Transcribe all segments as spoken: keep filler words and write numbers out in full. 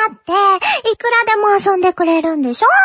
って、いくらでも遊んでくれるんでしょ？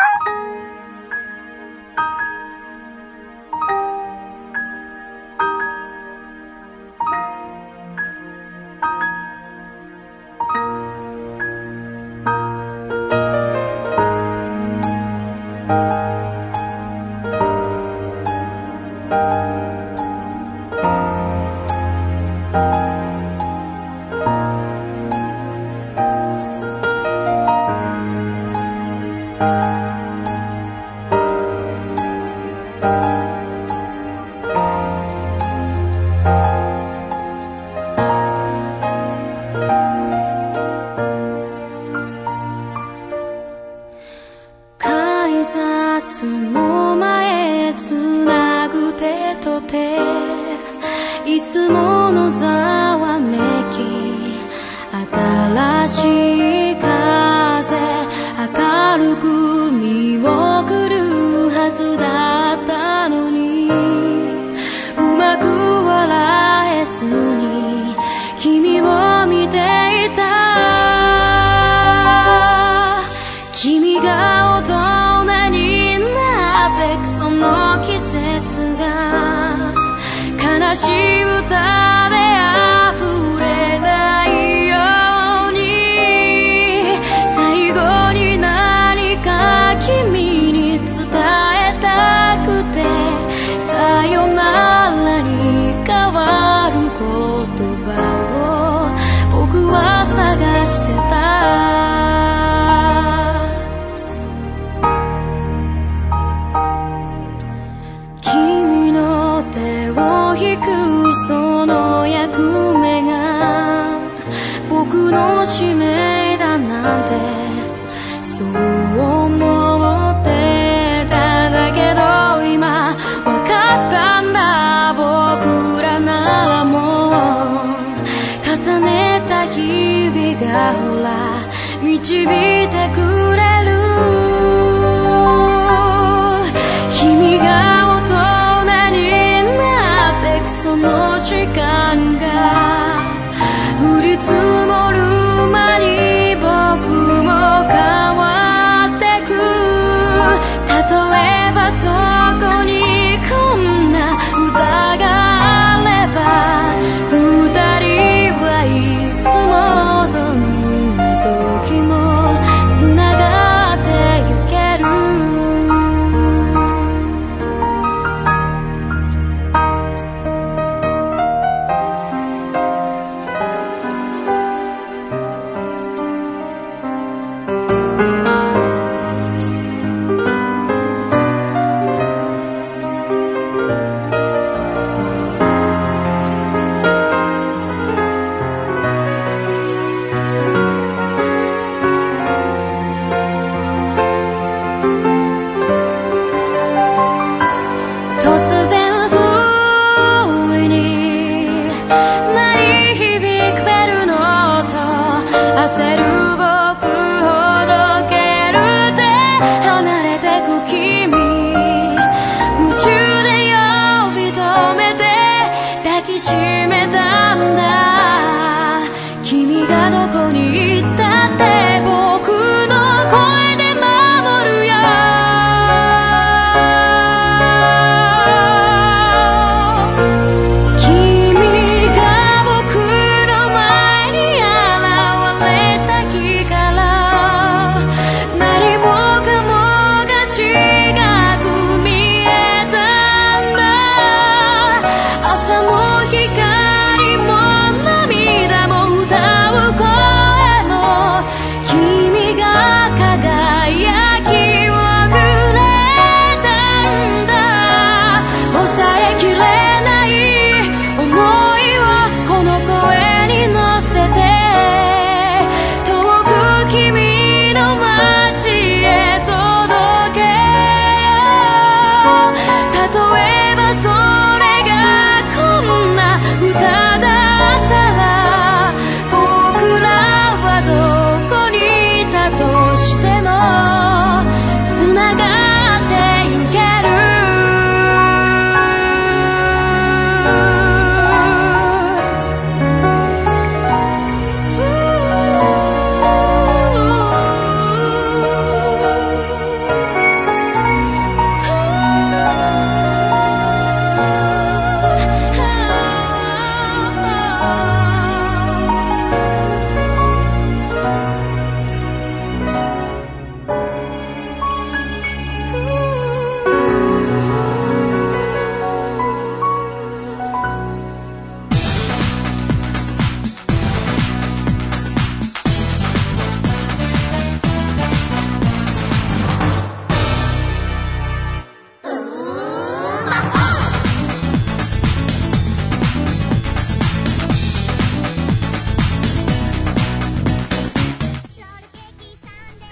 光も涙も歌う声も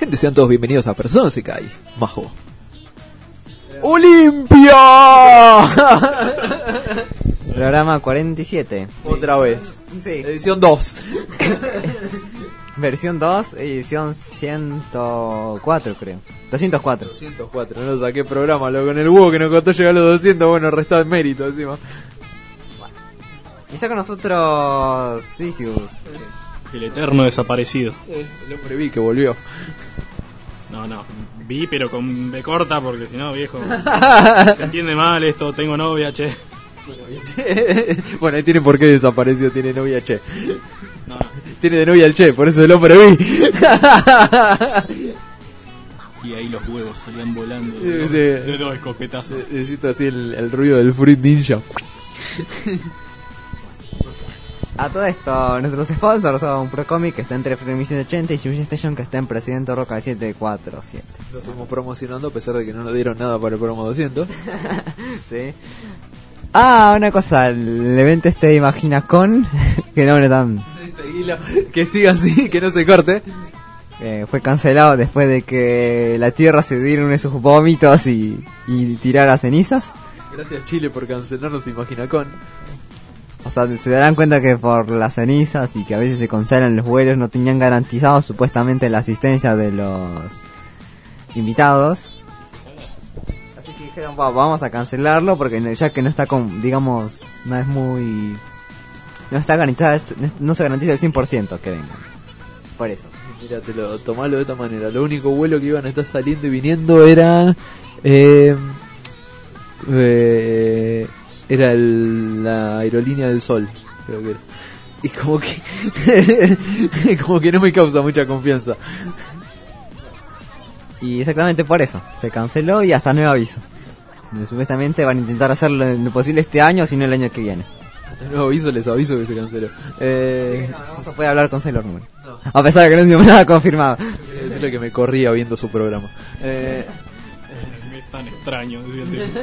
Gente, sean todos bienvenidos a Persona Sekai. Majo. ¡Olimpia! Programa cuarenta y siete. Otra vez. Sí. Edición dos. Versión dos, edición ciento cuatro, creo. doscientos cuatro. doscientos cuatro, no lo saqué programa, lo con el huevo que nos costó llegar a los doscientos, bueno, restado en mérito encima. Y está con nosotros Vicious. El eterno desaparecido. Eh, el hombre vi que volvió. No, no, vi pero con B corta porque si no, viejo, se entiende mal esto, tengo novia, che. Bueno, che. Bueno, ahí tienen por qué desapareció, tiene novia che. No, no. Tiene de novia el che, por eso el hombre vi. Y ahí los huevos salían volando Sí, de, sí. de, de dos escopetazos. Necesito así el, el ruido del Fruit Ninja. A todo esto, nuestros sponsors son Procomic, que está entre Frame ciento ochenta, y Shibuya Station, que está en Presidente Roca siete cuatro siete. Lo estamos promocionando a pesar de que no nos dieron nada para el promo doscientos. Sí. Ah, una cosa, el evento este de Imaginacon, que nombre tan... Seguilo, que siga así, que no se corte. Eh, fue cancelado después de que la Tierra se diera uno de sus vómitos y, y tirara cenizas. Gracias Chile por cancelarnos Imaginacon. O sea, se darán cuenta que por las cenizas y que a veces se cancelan los vuelos, no tenían garantizado supuestamente la asistencia de los invitados. Así que dijeron, "Va, vamos a cancelarlo porque no- ya que no está con, digamos, no es muy... No está garantizado, no se garantiza el cien por ciento que vengan. Por eso. Mira, te lo tomalo de esta manera. Lo único vuelo que iban a estar saliendo y viniendo era... Eh, eh, era el, la aerolínea del Sol, creo que era. Y como que... como que no me causa mucha confianza. Y exactamente por eso. Se canceló y hasta nuevo aviso. Y supuestamente van a intentar hacerlo lo posible este año, si no el año que viene. De nuevo aviso, les aviso que se canceló. Eh, No, no vamos a poder hablar con Sailor Moon. no, A pesar de que no tenemos nada confirmado. quería decirle que me corría viendo su programa. Eh, Es tan extraño, decía el tipo.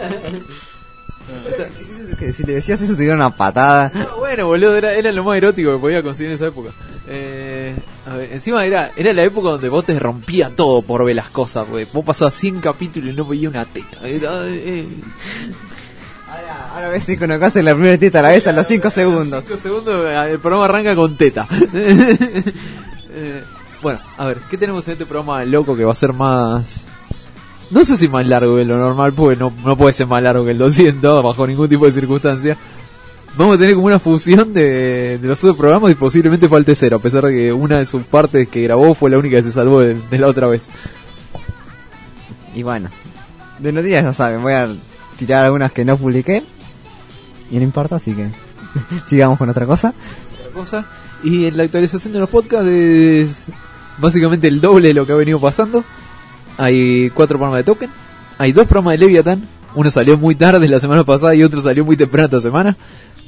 Que si le decías eso te dieron una patada. no, bueno, boludo, era, era lo más erótico que podía conseguir en esa época. Eh, a ver, encima era era la época donde vos te rompía todo por ver las cosas, porque vos pasabas cien capítulos y no veías una teta. Era, eh, Ahora, ahora ves que cuando haces la primera teta a la vez a los cinco segundos. cinco segundos, eh, el programa arranca con teta. Eh, bueno, a ver, ¿qué tenemos en este programa loco que va a ser más... No sé si más largo que lo normal, porque no, no puede ser más largo que el doscientos, bajo ningún tipo de circunstancia. Vamos a tener como una fusión de, de los otros programas y posiblemente falte cero, a pesar de que una de sus partes que grabó fue la única que se salvó de, de la otra vez. Y bueno, de noticias ya saben, voy a tirar algunas que no publiqué. Y no importa, así que sigamos con otra cosa. Otra cosa. Y en la actualización de los podcasts es básicamente el doble de lo que ha venido pasando. Hay cuatro programas de Token, hay dos programas de Leviathan. Uno salió muy tarde la semana pasada y otro salió muy temprano esta semana.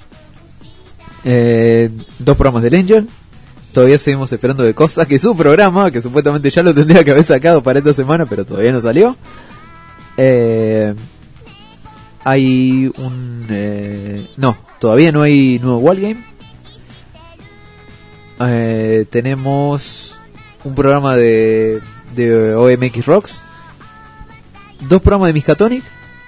Eh, dos programas del Angel. Todavía seguimos esperando de cosas, que es su programa, que supuestamente ya lo tendría que haber sacado para esta semana, pero todavía no salió. Eh, hay un... Eh, no, todavía no hay nuevo Wallgame. Eh, tenemos un programa de, de O M X Rocks, dos programas de Miskatonic,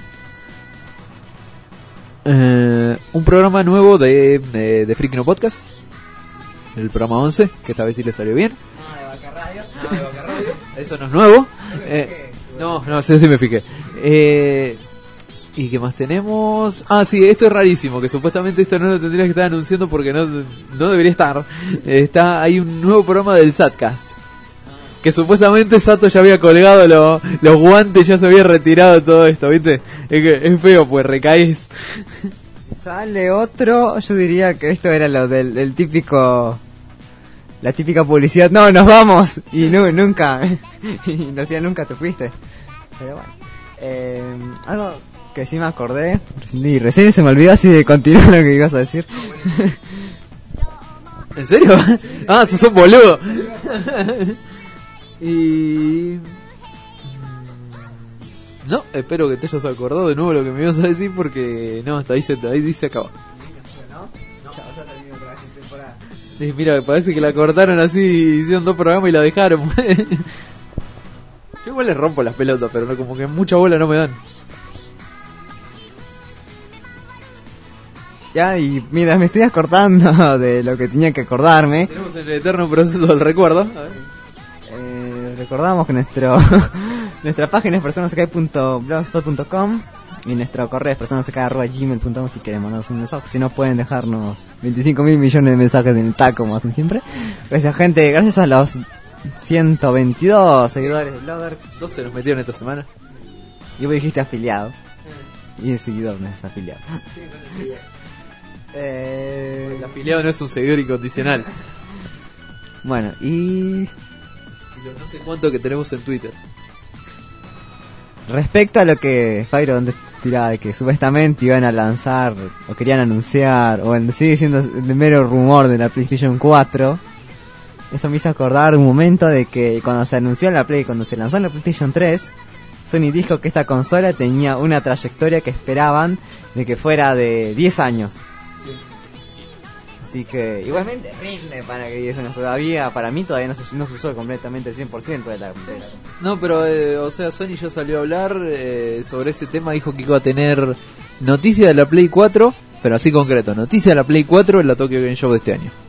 eh, un programa nuevo de, de, de Freaking No Podcast, el programa once, que esta vez sí le salió bien. Ah, de Vaca Radio. Ah, de Vaca Radio. Eso no es nuevo. Eh, no, no, sí, sí me fijé. Eh, ¿Y qué más tenemos? Ah, sí, esto es rarísimo, que supuestamente esto no lo tendría que estar anunciando porque no, no debería estar. Eh, está Hay un nuevo programa del Satcast, que supuestamente Sato ya había colgado lo- los guantes, ya se había retirado todo esto, ¿viste? Es que es feo, pues recaes. Si sale otro, yo diría que esto era lo del, del típico... La típica publicidad, no, nos vamos. Y nu- nunca, y al final nunca te fuiste. Pero bueno. Eh, algo que sí me acordé, y recién se me olvidó así de continuar lo que ibas a decir. ¿En serio? Ah, sos un boludo. Y... No, espero que te hayas acordado de nuevo lo que me ibas a decir porque... No, hasta ahí se, ahí se acaba. Y mira, parece que la cortaron así, hicieron dos programas y la dejaron. Yo igual les rompo las pelotas, pero no, como que mucha bola no me dan. Ya, y mira, me estoy acordando de lo que tenía que acordarme. Tenemos el eterno proceso del recuerdo. A ver. Eh, recordamos que nuestro nuestra página es personas sky punto blogspot punto com y nuestro correo es personas sky arroba gmail punto com si quieren mandarnos un mensaje. Si no, pueden dejarnos veinticinco mil millones de mensajes en el taco, como hacen siempre. Gracias, gente. Gracias a los ciento veintidós seguidores de Blogger. doce nos metieron esta semana. Y vos dijiste afiliado. Y el seguidor no es afiliado. eh... El afiliado no es un seguidor incondicional. Bueno, y... Y los no sé cuánto que tenemos en Twitter. Respecto a lo que Fyro donde tiraba de que supuestamente iban a lanzar o querían anunciar, o en, sigue siendo el mero rumor de la PlayStation cuatro, eso me hizo acordar un momento de que cuando se anunció la Play, cuando se lanzó la PlayStation tres, Sony dijo que esta consola tenía una trayectoria que esperaban de que fuera de diez años. Sí. Así que igualmente rinde para que diez años todavía, para mí todavía no se, no se usó completamente el cien por ciento de la consola. No, pero, eh, o sea, Sony ya salió a hablar eh, sobre ese tema, dijo que iba a tener noticia de la Play cuatro, pero así concreto, noticia de la Play cuatro en la Tokyo Game Show de este año.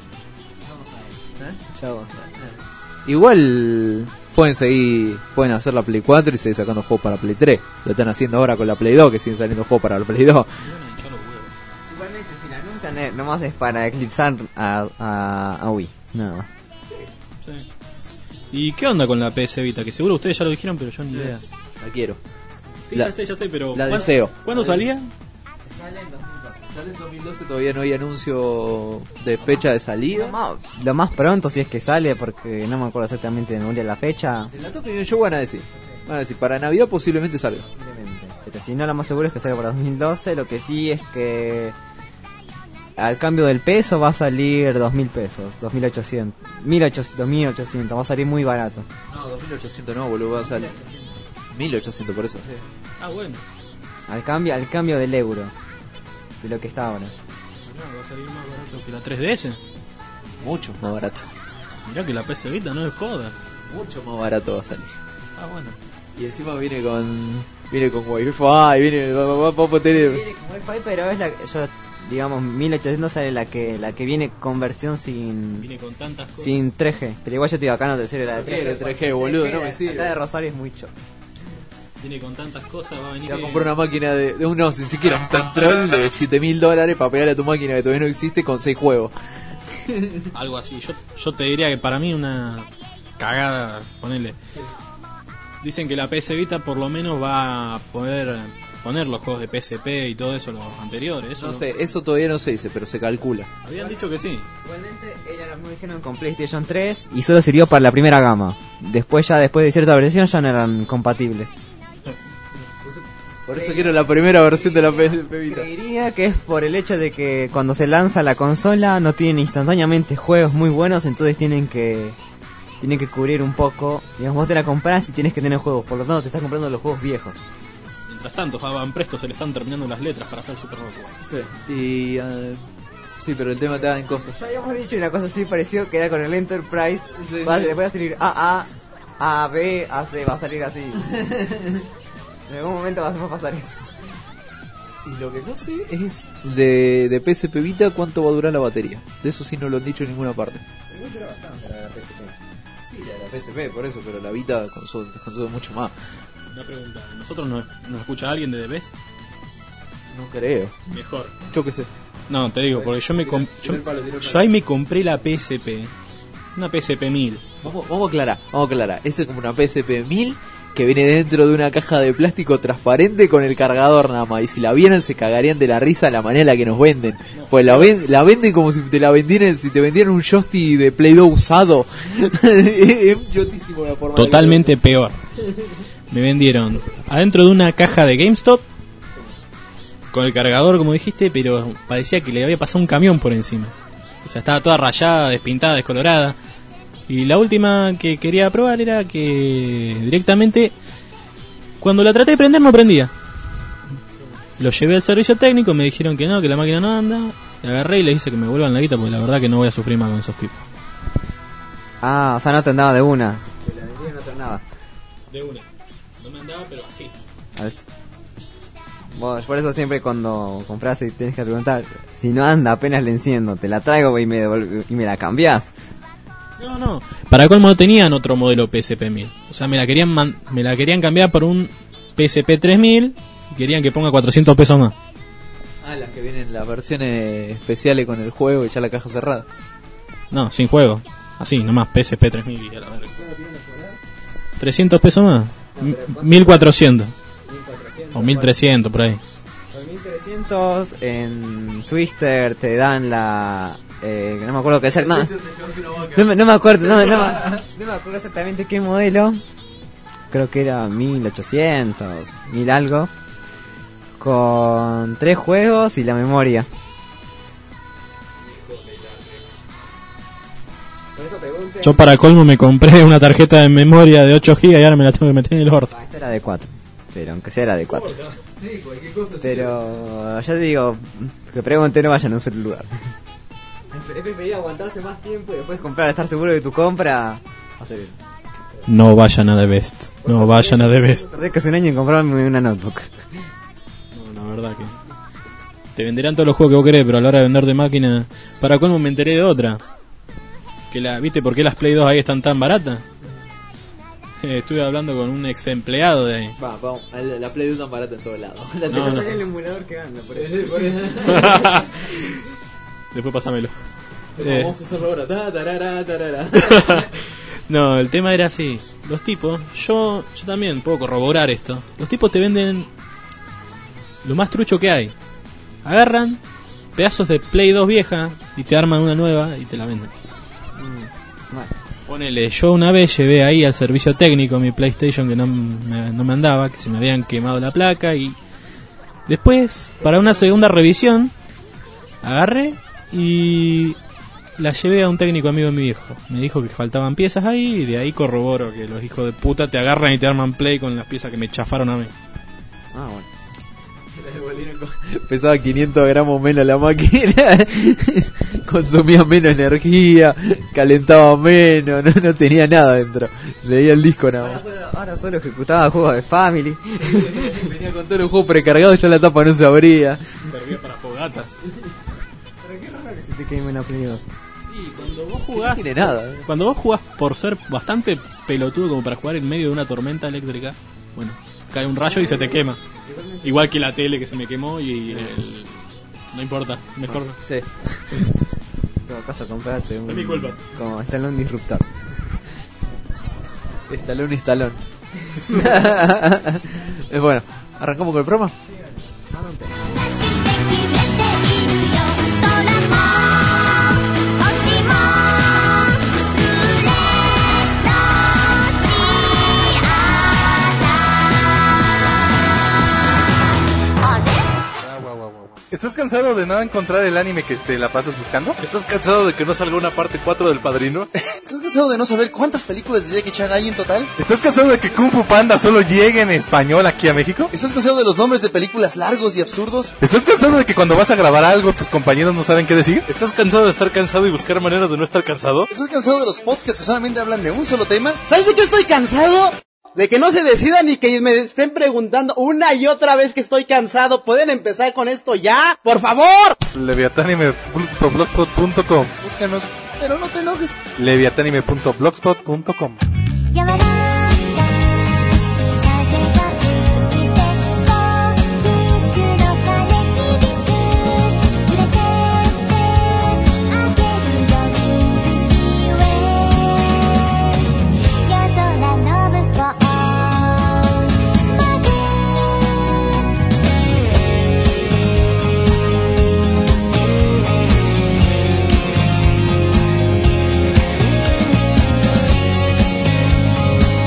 Ya vamos a ver. Igual pueden seguir, pueden hacer la Play cuatro y seguir sacando juegos para Play tres. Lo están haciendo ahora con la Play dos, que siguen saliendo juegos para la Play dos. Igualmente si la anuncian eh, nomás es para eclipsar a, a, a Wii, nada más. Sí. ¿Y qué onda con la P S Vita? Que seguro ustedes ya lo dijeron, pero yo ni idea. La quiero. Sí, La- ya sé, ya sé, pero... la ¿cuándo- deseo. ¿Cuándo salía? Sale en dos mil doce. Sale en dos mil doce, todavía no hay anuncio de fecha de Lo salida. más, lo más pronto si es que sale, porque no me acuerdo exactamente de memoria la fecha. En la Tokyo Game Show van a decir, van a decir, para Navidad posiblemente salga. Posiblemente. Pero si no, lo más seguro es que salga para dos mil doce. Lo que sí es que al cambio del peso va a salir dos mil pesos, dos mil ochocientos, mil ochocientos, dos mil ochocientos, va a salir muy barato. No, dos mil ochocientos no, boludo, va a salir mil ochocientos por eso. Ah, bueno. Al cambio, al cambio del euro, de lo que está ahora. Mirá, va a salir más barato que la tres D S. Mucho más barato. Mirá que la P S Vita no es joda. Mucho más barato va a salir. Ah, bueno. Y encima viene con viene con Wi-Fi, viene va, va, va a poder Viene con Wi-Fi, pero es la, yo, digamos, mil ochocientos sale la que la que viene con versión sin Viene con tantas cosas. sin tres G. Pero igual yo te digo, acá no te sirve la de Quiero tres G. tres G, boludo, no me sirve. Acá de Rosario es muy choto. Viene con tantas cosas, va a venir... Te va a que- comprar una máquina de, de uno, sin siquiera un control de siete mil dólares para pegarle a tu máquina que todavía no existe con seis juegos. Algo así. Yo, yo te diría que para mí una cagada, ponele. Dicen que la P S Vita por lo menos va a poder poner los juegos de P S P y todo eso, los anteriores. Eso No lo- sé, eso todavía no se dice, pero se calcula. Habían dicho que sí. Igualmente, ella lo dijeron con PlayStation tres y solo sirvió para la primera gama. Después ya, después de cierta versión, ya no eran compatibles. Por eso quiero la primera versión de la P S P Vita. Creería que es por el hecho de que cuando se lanza la consola no tienen instantáneamente juegos muy buenos, entonces tienen que tienen que cubrir un poco. Digamos, vos te la compras y tienes que tener juegos, por lo tanto te estás comprando los juegos viejos. Mientras tanto, a Van Presto se le están terminando las letras para hacer Super Robot. Sí. Y eh, sí, pero el tema te da en cosas. Ya habíamos dicho una cosa así parecida que era con el Enterprise. Sí, va, sí. Después va a salir A, A, A, B, A, C, va a salir así. En algún momento va a pasar eso. Y lo que no sé es de, de P S P Vita cuánto va a durar la batería. De eso sí no lo han dicho en ninguna parte. Sí, la de la P S P, por eso, pero la Vita consume, consume mucho más. Una pregunta, ¿nosotros nos, nos escucha alguien de The Best? No creo. Mejor. Yo qué sé. No, te digo, porque yo me com- yo, yo ahí me compré la P S P. Una P S P mil. Vamos, vamos a aclarar, vamos a aclarar. Eso es como una P S P mil que viene dentro de una caja de plástico transparente con el cargador nada más. Y si la vieran se cagarían de la risa la manera en la que nos venden. Pues la, ven, la venden como si te la vendieran, si te vendieran un joystick de Play dos usado. Es chotísimo la forma. Totalmente peor. Me vendieron adentro de una caja de GameStop con el cargador, como dijiste, pero parecía que le había pasado un camión por encima. O sea, estaba toda rayada, despintada, descolorada. Y la última que quería probar era que directamente, cuando la traté de prender, no prendía. Lo llevé al servicio técnico, me dijeron que no, que la máquina no anda. Le agarré y le hice que me vuelvan la guita, porque la verdad que no voy a sufrir más con esos tipos. Ah, o sea, no te andaba de una. Te la vendía y no te andaba. De una. No me andaba, pero así. A ver. Bueno, por eso siempre cuando compras y tienes que preguntar, si no anda apenas le enciendo, te la traigo y me, devol- y me la cambias. No, no. Para colmo no tenían otro modelo P S P mil. O sea, me la querían man- me la querían cambiar por un P S P tres mil y querían que ponga cuatrocientos pesos más. Ah, las que vienen las versiones especiales con el juego y ya la caja cerrada. No, sin juego. Así, nomás P S P tres mil y a la verga. trescientos pesos más. M- mil cuatrocientos. O mil trescientos por ahí. Por mil trescientos en Twister te dan la... Eh, no me acuerdo qué es el... No, no, me- no me acuerdo, no, no, me- no me acuerdo exactamente qué modelo. Creo que era mil ochocientos, mil algo. Con tres juegos y la memoria. Yo para colmo me compré una tarjeta de memoria de ocho gigas y ahora me la tengo que meter en el orto. Ah, esta era de cuatro. Pero aunque sea era de cuatro. Sí, cualquier cosa. Pero ya te digo, que pregunte no vayan a un solo lugar. Es preferible aguantarse más tiempo y después comprar, estar seguro de tu compra, hacer eso. No vayan a The Best. No vayan a The Best. Tardé casi un año en comprarme una notebook. No, la verdad que... Te venderán todos los juegos que vos querés, pero a la hora de vender de máquina... Para colmo me enteré de otra. Que la, ¿Viste por qué las Play dos ahí están tan baratas? Eh, estuve hablando con un ex empleado de ahí. Va, vamos, la, la Play dos tan barata en todos lados. La No, no. el emulador que anda, por eso. Después pásamelo. Pero Eh. vamos a hacerlo ahora. Ta, tarara, tarara. No, el tema era así. Los tipos, yo yo también puedo corroborar esto. Los tipos te venden lo más trucho que hay. Agarran pedazos de Play dos vieja y te arman una nueva y te la venden. Bueno, Ponele, yo una vez llevé ahí al servicio técnico mi PlayStation que no me, no me andaba, que se me habían quemado la placa y después, para una segunda revisión, agarré y la llevé a un técnico amigo de mi viejo. Me dijo que faltaban piezas ahí y de ahí corroboro que los hijos de puta te agarran y te arman Play con las piezas que me chafaron a mí. ah, bueno. Pesaba quinientos gramos menos la máquina. Consumía menos energía. Calentaba menos. No, no tenía nada dentro. Leía el disco nada Ahora más. solo, ahora solo ejecutaba juegos de Family. Venía con todos los juegos precargados. Ya la tapa no se abría. Servía para fogata. Pero qué raro que se te queme una Play dos. Y cuando vos No jugás, tiene nada. cuando vos jugás por ser bastante pelotudo como para jugar en medio de una tormenta eléctrica, bueno, cae un rayo y se te quema. Igual que la tele que se me quemó y el... No importa, mejor... Sí. En todo caso, comprate un... Es mi culpa. Como está en un disruptor. Estalón, estalón. Es bueno. ¿Arrancamos con el programa? ¿Estás cansado de no encontrar el anime que te la pasas buscando? ¿Estás cansado de que no salga una parte cuatro del Padrino? ¿Estás cansado de no saber cuántas películas de Jackie Chan hay en total? ¿Estás cansado de que Kung Fu Panda solo llegue en español aquí a México? ¿Estás cansado de los nombres de películas largos y absurdos? ¿Estás cansado de que cuando vas a grabar algo tus compañeros no saben qué decir? ¿Estás cansado de estar cansado y buscar maneras de no estar cansado? ¿Estás cansado de los podcasts que solamente hablan de un solo tema? ¿Sabes de qué estoy cansado? De que no se decidan y que me estén preguntando una y otra vez que estoy cansado. ¿Pueden empezar con esto ya? ¡Por favor! Leviatanime punto blogspot punto com Búscanos, pero no te enojes. Leviatanime punto blogspot punto com 柔らか風が吹いて大きくの鐘響く連れてってあげるよ海へ夜空の向こうまで「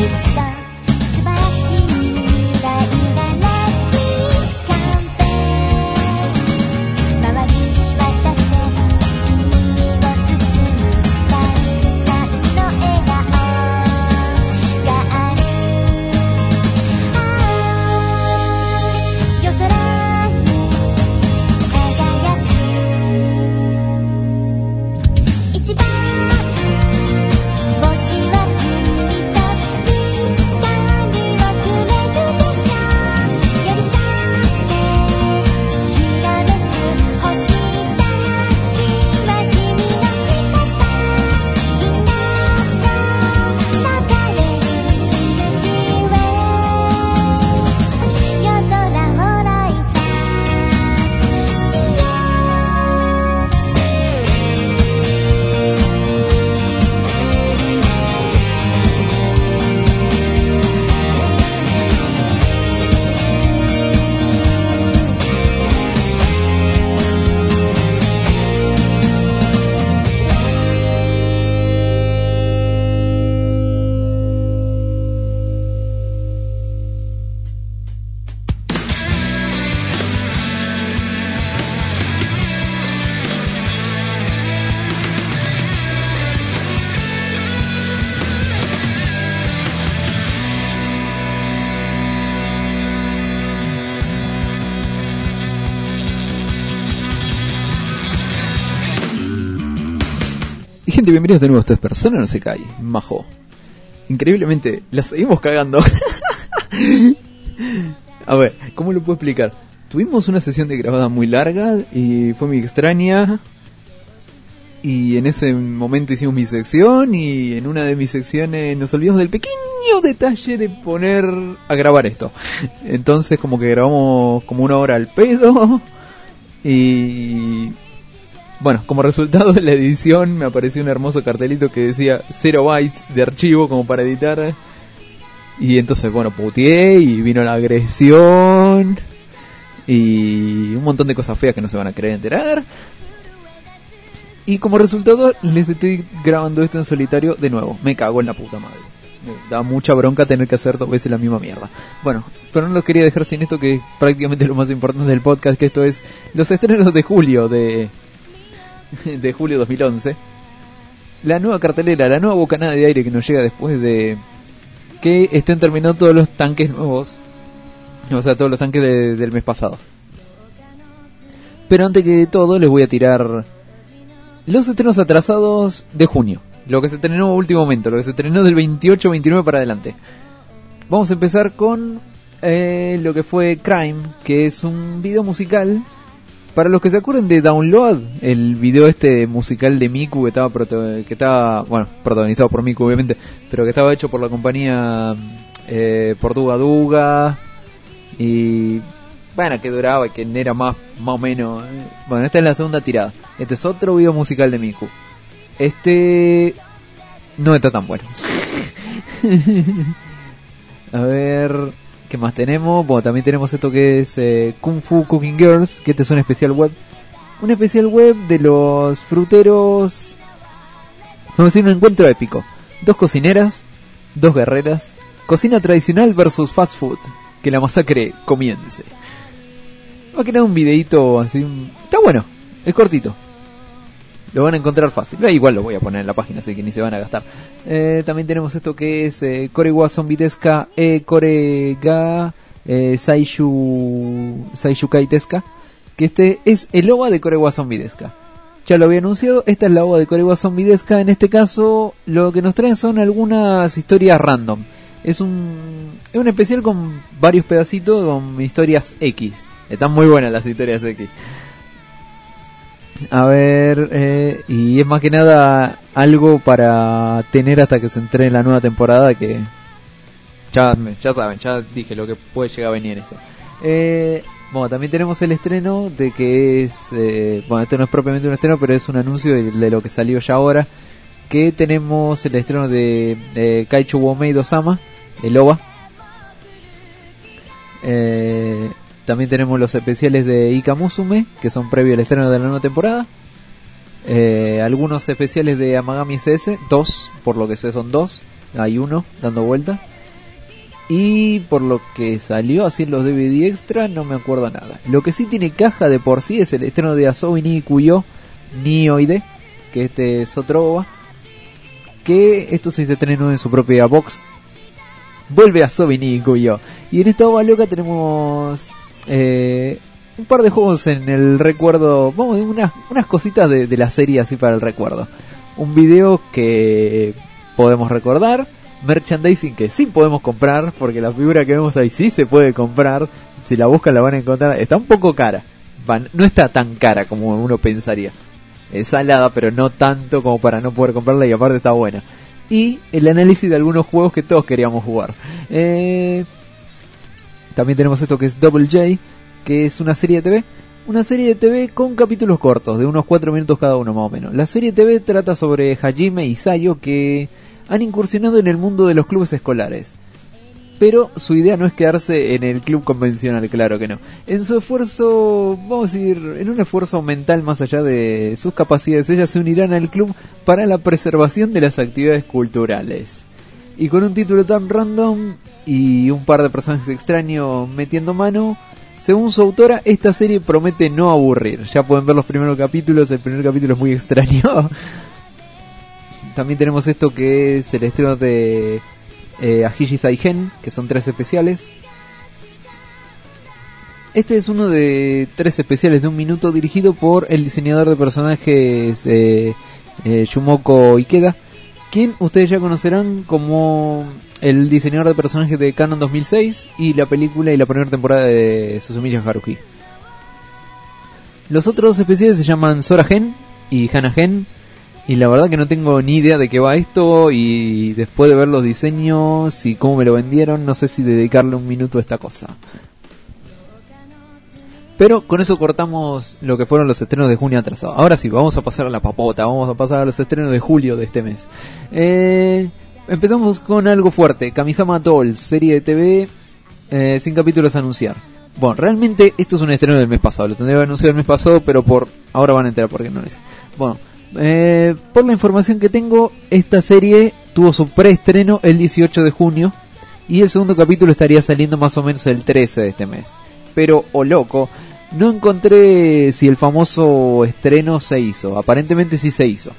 Y gente, bienvenidos de nuevo, esto es Persona no se cae, majo. Increíblemente, la seguimos cagando. A ver, ¿cómo lo puedo explicar? Tuvimos una sesión de grabada muy larga y fue muy extraña. Y en ese momento hicimos mi sección y en una de mis secciones nos olvidamos del pequeño detalle de poner a grabar esto. Entonces como que grabamos como una hora al pedo. Y bueno, como resultado de la edición me apareció un hermoso cartelito que decía cero bytes de archivo como para editar. Y entonces bueno, puteé y vino la agresión y un montón de cosas feas que no se van a querer enterar. Y como resultado les estoy grabando esto en solitario de nuevo. Me cago en la puta madre. Me da mucha bronca tener que hacer dos veces la misma mierda. Bueno, pero no lo quería dejar sin esto, que es prácticamente lo más importante del podcast, que esto es los estrenos de julio de de julio dos mil once. La nueva cartelera, la nueva bocanada de aire que nos llega después de que estén terminando todos los tanques nuevos. O sea, todos los tanques de, del mes pasado. Pero antes que todo les voy a tirar los estrenos atrasados de junio. Lo que se estrenó a último momento, lo que se estrenó del veintiocho veintinueve para adelante. Vamos a empezar con eh, lo que fue Crime, que es un video musical. Para los que se acuerdan de Download, el video este musical de Miku que estaba proto- que estaba, bueno, protagonizado por Miku obviamente, pero que estaba hecho por la compañía eh, Portuga Duga y bueno, que duraba y que era más más o menos. Eh. Bueno, esta es la segunda tirada. Este es otro video musical de Miku. Este no está tan bueno. A ver, ¿qué más tenemos? Bueno, también tenemos esto que es eh, Kung Fu Cooking Girls, que este es un especial web. Un especial web de los fruteros. Vamos a decir un encuentro épico. Dos cocineras, dos guerreras. Cocina tradicional versus fast food. Que la masacre comience. Va a quedar un videito así. Está bueno, es cortito. Lo van a encontrar fácil. Eh, igual lo voy a poner en la página, así que ni se van a gastar. Eh, también tenemos esto que es eh, Korewa Zombitesca e Korega eh, Saishu Saishukai Tesca. Que este es el O V A de Korewa Zombitesca. Ya lo había anunciado, esta es la O V A de Korewa Zombitesca. En este caso, lo que nos traen son algunas historias random. Es un, es un especial con varios pedacitos con historias X. Están muy buenas las historias X. A ver, eh, y es más que nada algo para tener hasta que se entrene la nueva temporada, que ya, ya saben, ya dije lo que puede llegar a venir eso. Eh, bueno, también tenemos el estreno de que es, eh, bueno, esto no es propiamente un estreno, pero es un anuncio de, de lo que salió ya ahora, que tenemos el estreno de eh, Kaichu Womei Sama, el O V A. Eh... También tenemos los especiales de Ika Musume, que son previo al estreno de la nueva temporada. Eh, algunos especiales de Amagami S S, dos, por lo que sé son dos. Hay uno dando vuelta. Y por lo que salió así en los D V D extra, no me acuerdo nada. Lo que sí tiene caja de por sí es el estreno de Asobi ni Kuyo Nioide, que este es otro O V A. Que esto se estrenó en su propia box. Vuelve Asobi ni Kuyo. Y en esta O V A loca tenemos eh, un par de juegos en el recuerdo. Vamos, unas, unas cositas de, de la serie así para el recuerdo. Un video que podemos recordar. Merchandising que sí podemos comprar, porque la figura que vemos ahí sí se puede comprar. Si la buscan la van a encontrar. Está un poco cara, Van, no está tan cara como uno pensaría. Es salada, pero no tanto como para no poder comprarla, y aparte está buena. Y el análisis de algunos juegos que todos queríamos jugar. eh, También tenemos esto que es Double J, que es una serie de T V. Una serie de T V con capítulos cortos, de unos cuatro minutos cada uno más o menos. La serie de T V trata sobre Hajime y Sayo, que han incursionado en el mundo de los clubes escolares. Pero su idea no es quedarse en el club convencional, claro que no. En su esfuerzo, vamos a decir, en un esfuerzo mental más allá de sus capacidades, ellas se unirán al club para la preservación de las actividades culturales. Y con un título tan random y un par de personajes extraños metiendo mano, según su autora, esta serie promete no aburrir. Ya pueden ver los primeros capítulos, el primer capítulo es muy extraño. También tenemos esto que es el estreno de eh, Ahishi Saigen, que son tres especiales. Este es uno de tres especiales de un minuto dirigido por el diseñador de personajes eh, eh, Yumoko Ikeda, quien ustedes ya conocerán como el diseñador de personajes de Canon dos mil seis y la película y la primera temporada de Suzumiya Haruhi. Los otros especiales se llaman Sora Gen y Hana Gen. Y la verdad que no tengo ni idea de qué va esto, y después de ver los diseños y cómo me lo vendieron, no sé si dedicarle un minuto a esta cosa. Pero con eso cortamos lo que fueron los estrenos de junio atrasados. Ahora sí, vamos a pasar a la papota, vamos a pasar a los estrenos de julio de este mes. Eh, empezamos con algo fuerte, Kamisama Doll, serie de T V eh, sin capítulos a anunciar. Bueno, realmente esto es un estreno del mes pasado, lo tendría que anunciar el mes pasado, pero por ahora van a enterar por qué no lo hice. Bueno, Eh, por la información que tengo, esta serie tuvo su preestreno el dieciocho de junio y el segundo capítulo estaría saliendo más o menos el trece de este mes. Pero, oh loco, no encontré si el famoso estreno se hizo. Aparentemente sí se hizo.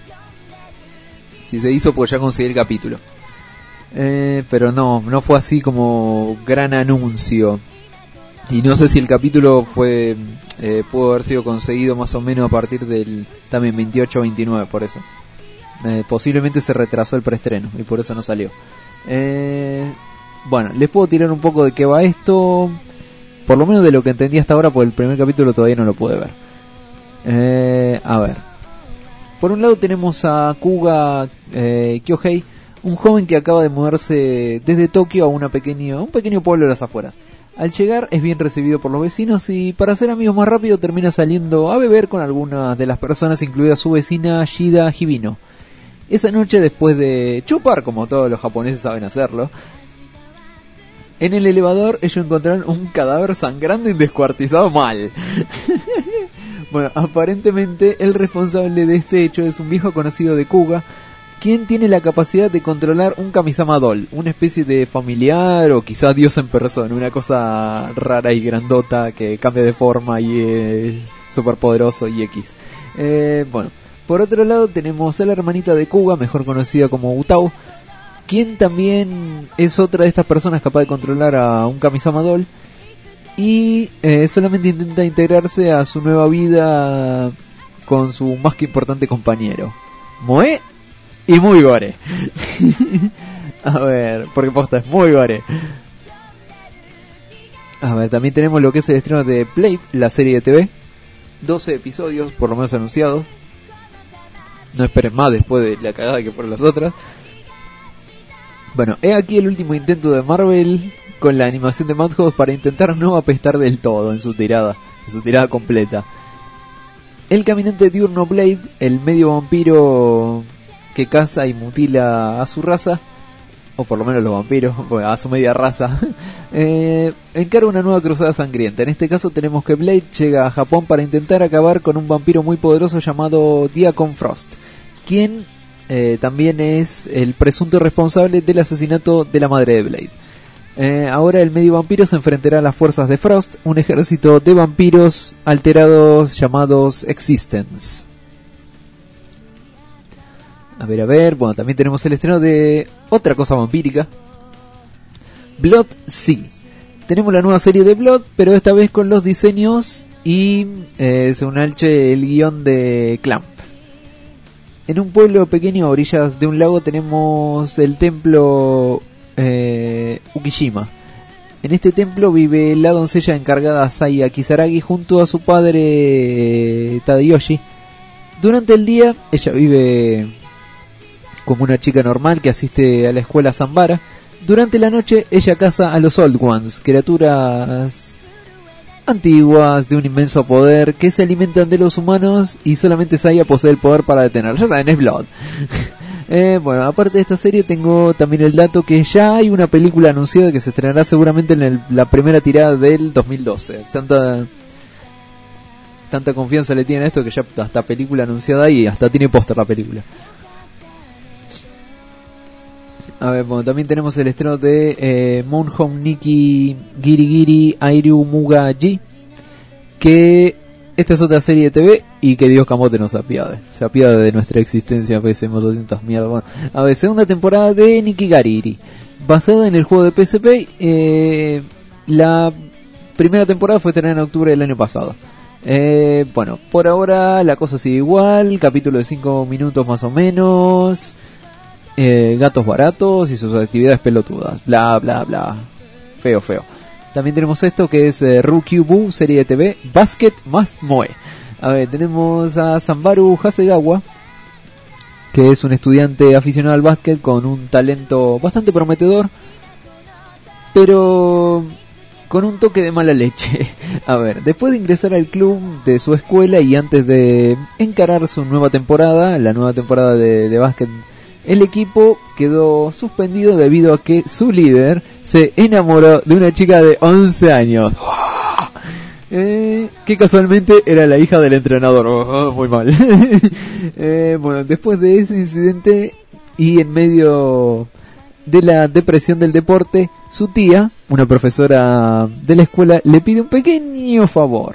Si se hizo, pues ya conseguí el capítulo. Eh, pero no, no fue así como gran anuncio. Y no sé si el capítulo fue eh, pudo haber sido conseguido más o menos a partir del también veintiocho o veintinueve, por eso. Eh, posiblemente se retrasó el preestreno y por eso no salió. Eh, bueno, les puedo tirar un poco de qué va esto, por lo menos de lo que entendí hasta ahora, porque el primer capítulo todavía no lo pude ver. Eh, a ver. Por un lado tenemos a Kuga eh, Kyohei, un joven que acaba de mudarse desde Tokio a una pequeña, un pequeño pueblo de las afueras. Al llegar es bien recibido por los vecinos y para hacer amigos más rápido termina saliendo a beber con algunas de las personas, incluida su vecina Shida Hibino. Esa noche, después de chupar como todos los japoneses saben hacerlo, en el elevador ellos encontraron un cadáver sangrando y descuartizado mal. Bueno, aparentemente el responsable de este hecho es un viejo conocido de Kuga, quien tiene la capacidad de controlar un Kamisama Doll, una especie de familiar o quizás Dios en persona, una cosa rara y grandota que cambia de forma y es superpoderoso y X. Eh, bueno, por otro lado tenemos a la hermanita de Kuga, mejor conocida como Utao, quien también es otra de estas personas capaz de controlar a un Kamisama Doll y eh, solamente intenta integrarse a su nueva vida con su más que importante compañero, Moe. Y muy gore. A ver, porque posta es muy gore. A ver, también tenemos lo que es el estreno de Blade, la serie de T V. doce episodios, por lo menos anunciados. No esperen más después de la cagada que fueron las otras. Bueno, he aquí el último intento de Marvel con la animación de Madhouse para intentar no apestar del todo en su tirada, en su tirada completa. El caminante diurno Blade, el medio vampiro que caza y mutila a su raza, o por lo menos los vampiros, bueno, a su media raza, eh, encara una nueva cruzada sangrienta. En este caso tenemos que Blade llega a Japón para intentar acabar con un vampiro muy poderoso llamado Diakon Frost, quien eh, también es el presunto responsable del asesinato de la madre de Blade. Eh, ahora el medio vampiro se enfrentará a las fuerzas de Frost, un ejército de vampiros alterados llamados Existence. A ver, a ver, bueno, también tenemos el estreno de otra cosa vampírica, Blood Sea. Tenemos la nueva serie de Blood, pero esta vez con los diseños y, eh, según Alche, el guión de Clamp. En un pueblo pequeño a orillas de un lago tenemos el templo eh, Ukishima. En este templo vive la doncella encargada Saya Kisaragi junto a su padre eh, Tadayoshi. Durante el día ella vive como una chica normal que asiste a la escuela Zambara. Durante la noche ella caza a los Old Ones, criaturas antiguas de un inmenso poder que se alimentan de los humanos y solamente Saya posee el poder para detenerlos. Ya saben, es Blood. eh, bueno, aparte de esta serie tengo también el dato que ya hay una película anunciada que se estrenará seguramente en el, la primera tirada del dos mil doce. Tanta, tanta confianza le tienen a esto que ya hasta película anunciada y hasta tiene póster la película. A ver, bueno, también tenemos el estreno de eh, Moon Home Nikki Giri Giri Airu Muga Ji, que esta es otra serie de T V y que Dios Camote nos apiade, se apiade de nuestra existencia, pues hemos doscientas mierdas. Bueno, a ver, segunda temporada de Nikki Gariri, basada en el juego de P S P. Eh, la primera temporada fue estrenada en octubre del año pasado. Eh, bueno, por ahora la cosa sigue igual, capítulo de cinco minutos más o menos. Eh, gatos baratos y sus actividades pelotudas, bla bla bla, feo feo. También tenemos esto que es eh, Rukyubu, serie de T V, Basket más Moe. A ver, tenemos a Sambaru Hasegawa, que es un estudiante aficionado al básquet con un talento bastante prometedor, pero con un toque de mala leche. A ver, después de ingresar al club de su escuela y antes de encarar su nueva temporada, la nueva temporada de, de básquet, el equipo quedó suspendido debido a que su líder se enamoró de una chica de once años. Eh, que casualmente era la hija del entrenador. Oh, muy mal. eh, bueno, después de ese incidente y en medio de la depresión del deporte, su tía, una profesora de la escuela, le pide un pequeño favor.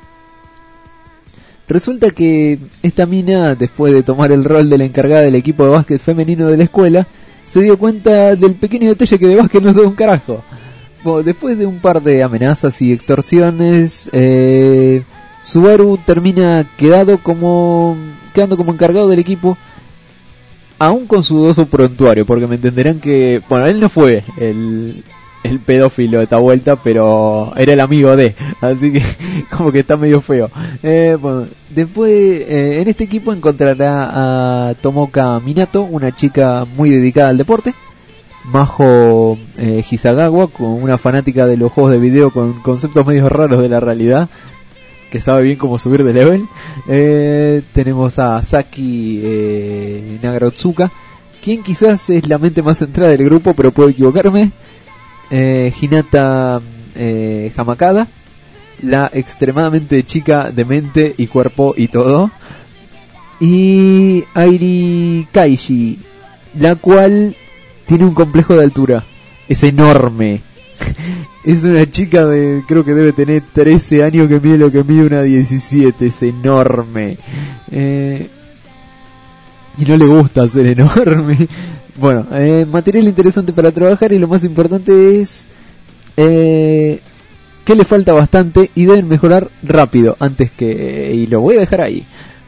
Resulta que esta mina, después de tomar el rol de la encargada del equipo de básquet femenino de la escuela, se dio cuenta del pequeño detalle que de básquet no sabe un carajo. Bueno, después de un par de amenazas y extorsiones, eh, Subaru termina quedado como, quedando como encargado del equipo, aún con su dudoso prontuario, porque me entenderán que, bueno, él no fue el... el pedófilo de esta vuelta, pero era el amigo de, así que como que está medio feo. Eh, bueno, después eh, en este equipo encontrará a Tomoka Minato, una chica muy dedicada al deporte, Majo eh, Hisagawa, con una fanática de los juegos de video con conceptos medio raros de la realidad, que sabe bien cómo subir de level. Eh, tenemos a Saki eh, Nagarotsuka, quien quizás es la mente más centrada del grupo, pero puedo equivocarme. Eh, Hinata eh, Hamakada, la extremadamente chica de mente y cuerpo y todo, y Airi Kaishi, la cual tiene un complejo de altura, es enorme. Es una chica de, creo que debe tener trece años, que mide lo que mide una diecisiete, es enorme. Eh, y no le gusta ser enorme. Bueno, eh, material interesante para trabajar, y lo más importante es eh, que le falta bastante y deben mejorar rápido antes que... y lo voy a dejar ahí.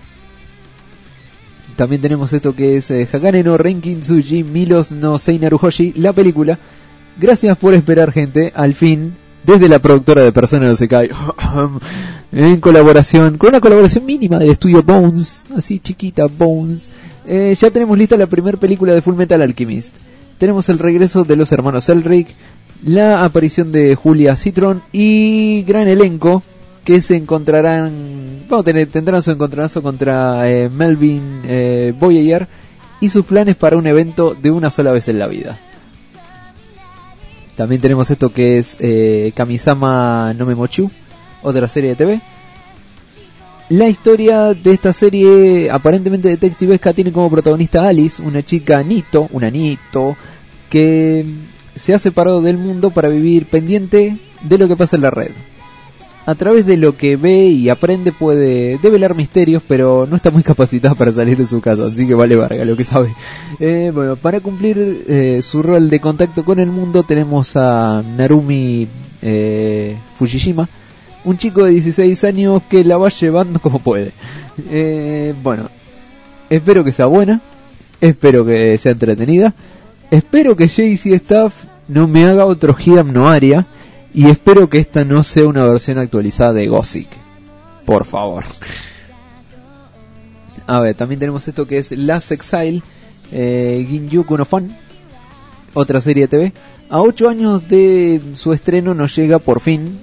También tenemos esto que es eh, Hakane no Renkitsuji Milos no Seinaru Hoshi, la película. Gracias por esperar, gente, al fin, desde la productora de Persona no Sekai, en colaboración, con una colaboración mínima del estudio Bones, así chiquita, Bones. Eh, ya tenemos lista la primera película de Full Metal Alchemist. Tenemos el regreso de los hermanos Elric, la aparición de Julia Citron y gran elenco que se encontrarán, bueno, tener, tendrán su encontronazo contra eh, Melvin eh, Boyer y sus planes para un evento de una sola vez en la vida. También tenemos esto que es eh, Kamisama no Memochu, otra serie de T V. La historia de esta serie aparentemente detectivesca tiene como protagonista a Alice, una chica Nito, una Nito, que se ha separado del mundo para vivir pendiente de lo que pasa en la red. A través de lo que ve y aprende puede develar misterios, pero no está muy capacitada para salir de su casa, así que vale verga lo que sabe. Eh, bueno, para cumplir eh, su rol de contacto con el mundo tenemos a Narumi eh, Fujishima, un chico de dieciséis años que la va llevando como puede. Eh, bueno, espero que sea buena, espero que sea entretenida, espero que J C Staff no me haga otro Hidam no Aria. Y espero que esta no sea una versión actualizada de Gothic. Por favor. A ver, también tenemos esto que es Last Exile, eh, Ginjuku no Fan, otra serie de T V. A ocho años de su estreno nos llega por fin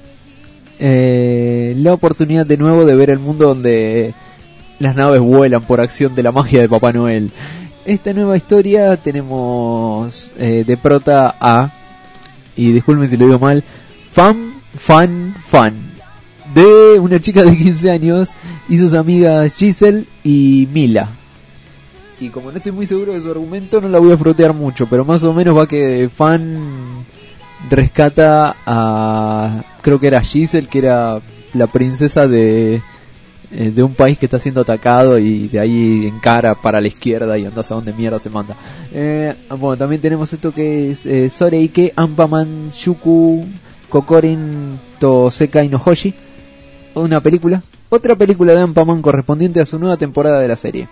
eh, la oportunidad de nuevo de ver el mundo donde las naves vuelan por acción de la magia de Papá Noel. Esta nueva historia tenemos eh, de prota a, y disculpen si lo digo mal, Fan, fan, fan, de una chica de quince años y sus amigas Giselle y Mila. Y como no estoy muy seguro de su argumento, no la voy a frotear mucho, pero más o menos va que Fan rescata a, creo que era Giselle, que era la princesa de de un país que está siendo atacado, y de ahí encara para la izquierda y andas a donde mierda se manda. Eh, bueno, también tenemos esto que es eh, Soreike Ampaman Shuku Kokorin to Sekai no Hoshi, una película, otra película de Ampaman correspondiente a su nueva temporada de la serie.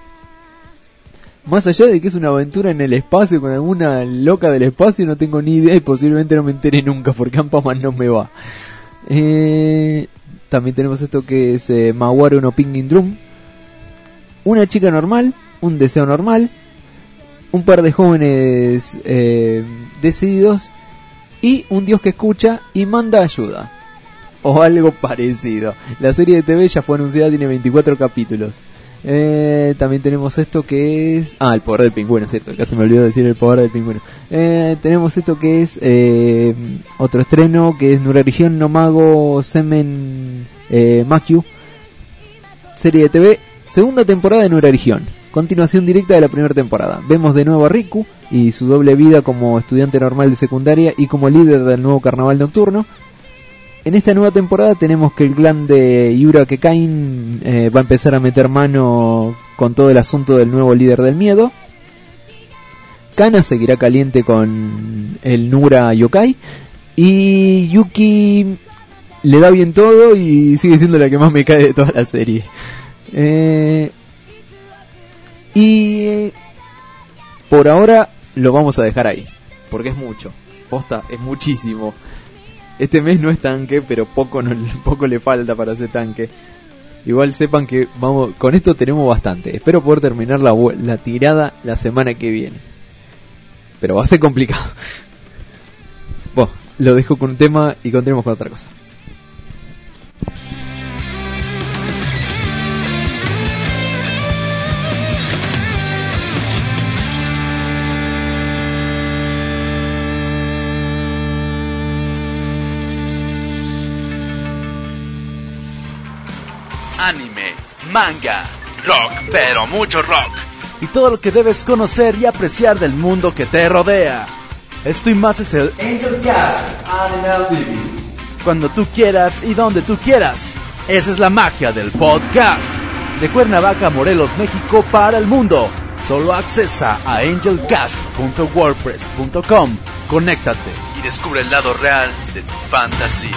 Más allá de que es una aventura en el espacio con alguna loca del espacio, no tengo ni idea y posiblemente no me entere nunca porque Ampaman no me va. Eh, también tenemos esto que es eh, Mawaru no Pingin Drum, una chica normal, un deseo normal, un par de jóvenes eh, decididos y un dios que escucha y manda ayuda, o algo parecido. La serie de T V ya fue anunciada, tiene veinticuatro capítulos. Eh, también tenemos esto que es... Ah, el poder del pingüino, cierto, casi me olvidó decir el poder del pingüino. Eh, tenemos esto que es eh, otro estreno, que es Nurarigion no Mago Semen eh, Makyu, serie de T V, segunda temporada de Nurarigion, continuación directa de la primera temporada. Vemos de nuevo a Riku y su doble vida como estudiante normal de secundaria y como líder del nuevo carnaval nocturno. En esta nueva temporada tenemos que el clan de Yura Kekain eh, va a empezar a meter mano con todo el asunto del nuevo líder del miedo. Kana seguirá caliente con el Nura Yokai. Y Yuki le da bien todo y sigue siendo la que más me cae de toda la serie. Eh, y por ahora lo vamos a dejar ahí, porque es mucho. Posta, es muchísimo. Este mes no es tanque, pero poco no, poco le falta para ser tanque. Igual sepan que vamos, con esto tenemos bastante. Espero poder terminar la, la tirada la semana que viene, pero va a ser complicado. Bueno, lo dejo con un tema y continuemos con otra cosa. Anime, manga, rock, pero mucho rock. Y todo lo que debes conocer y apreciar del mundo que te rodea. Esto y más es el Angel Cast Anime T V. Cuando tú quieras y donde tú quieras. Esa es la magia del podcast. De Cuernavaca, Morelos, México para el mundo. Solo accesa a angel cast punto wordpress punto com. Conéctate y descubre el lado real de tu fantasía.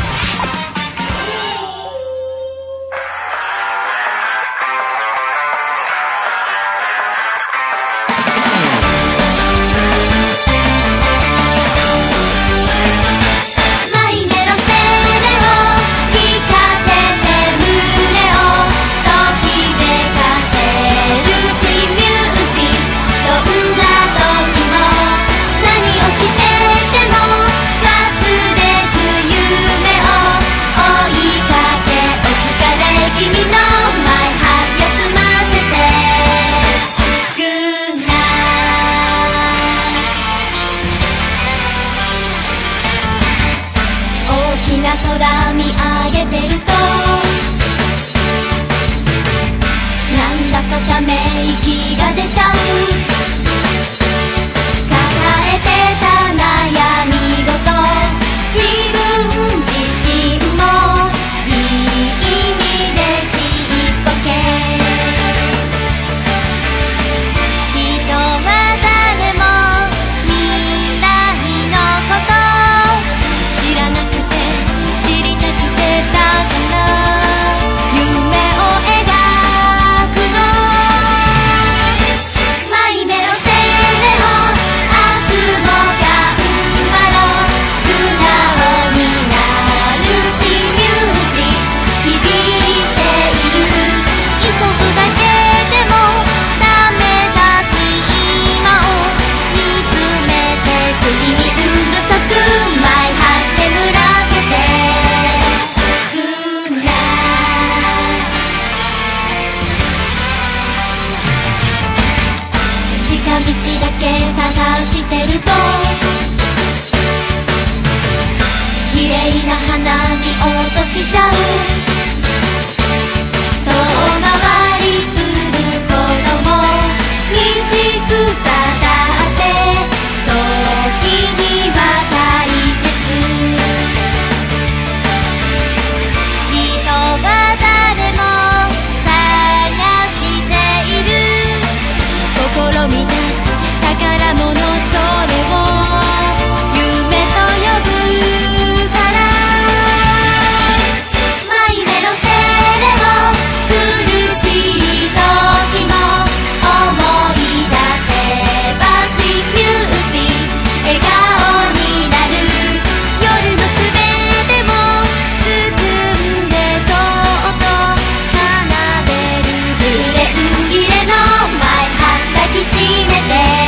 麗な花に落としちゃう遠回りすることも道草だって時には大切人は誰も探している試みて宝物それを夢と呼ぶからマイメロセレを苦しい時も思い出せばスイートビューティー笑顔になる夜のすべても包んでそっと奏でる充電切れの前抱きしめて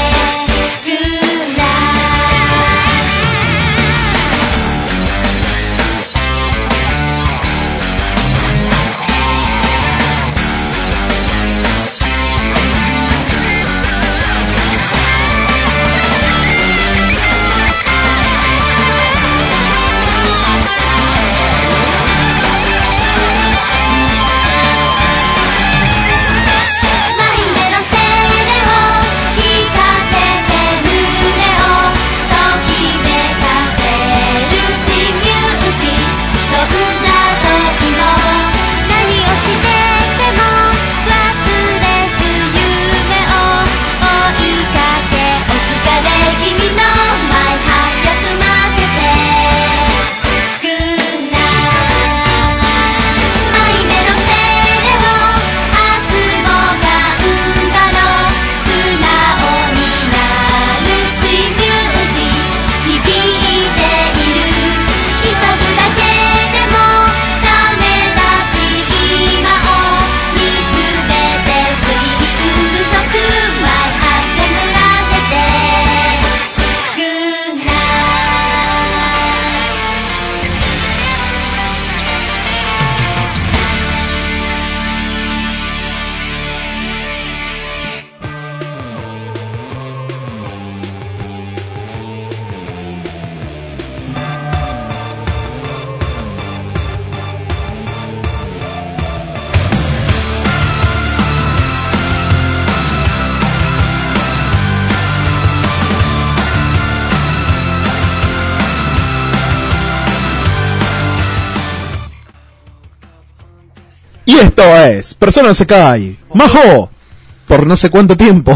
Y esto es Persona Sekai Majo por no sé cuánto tiempo.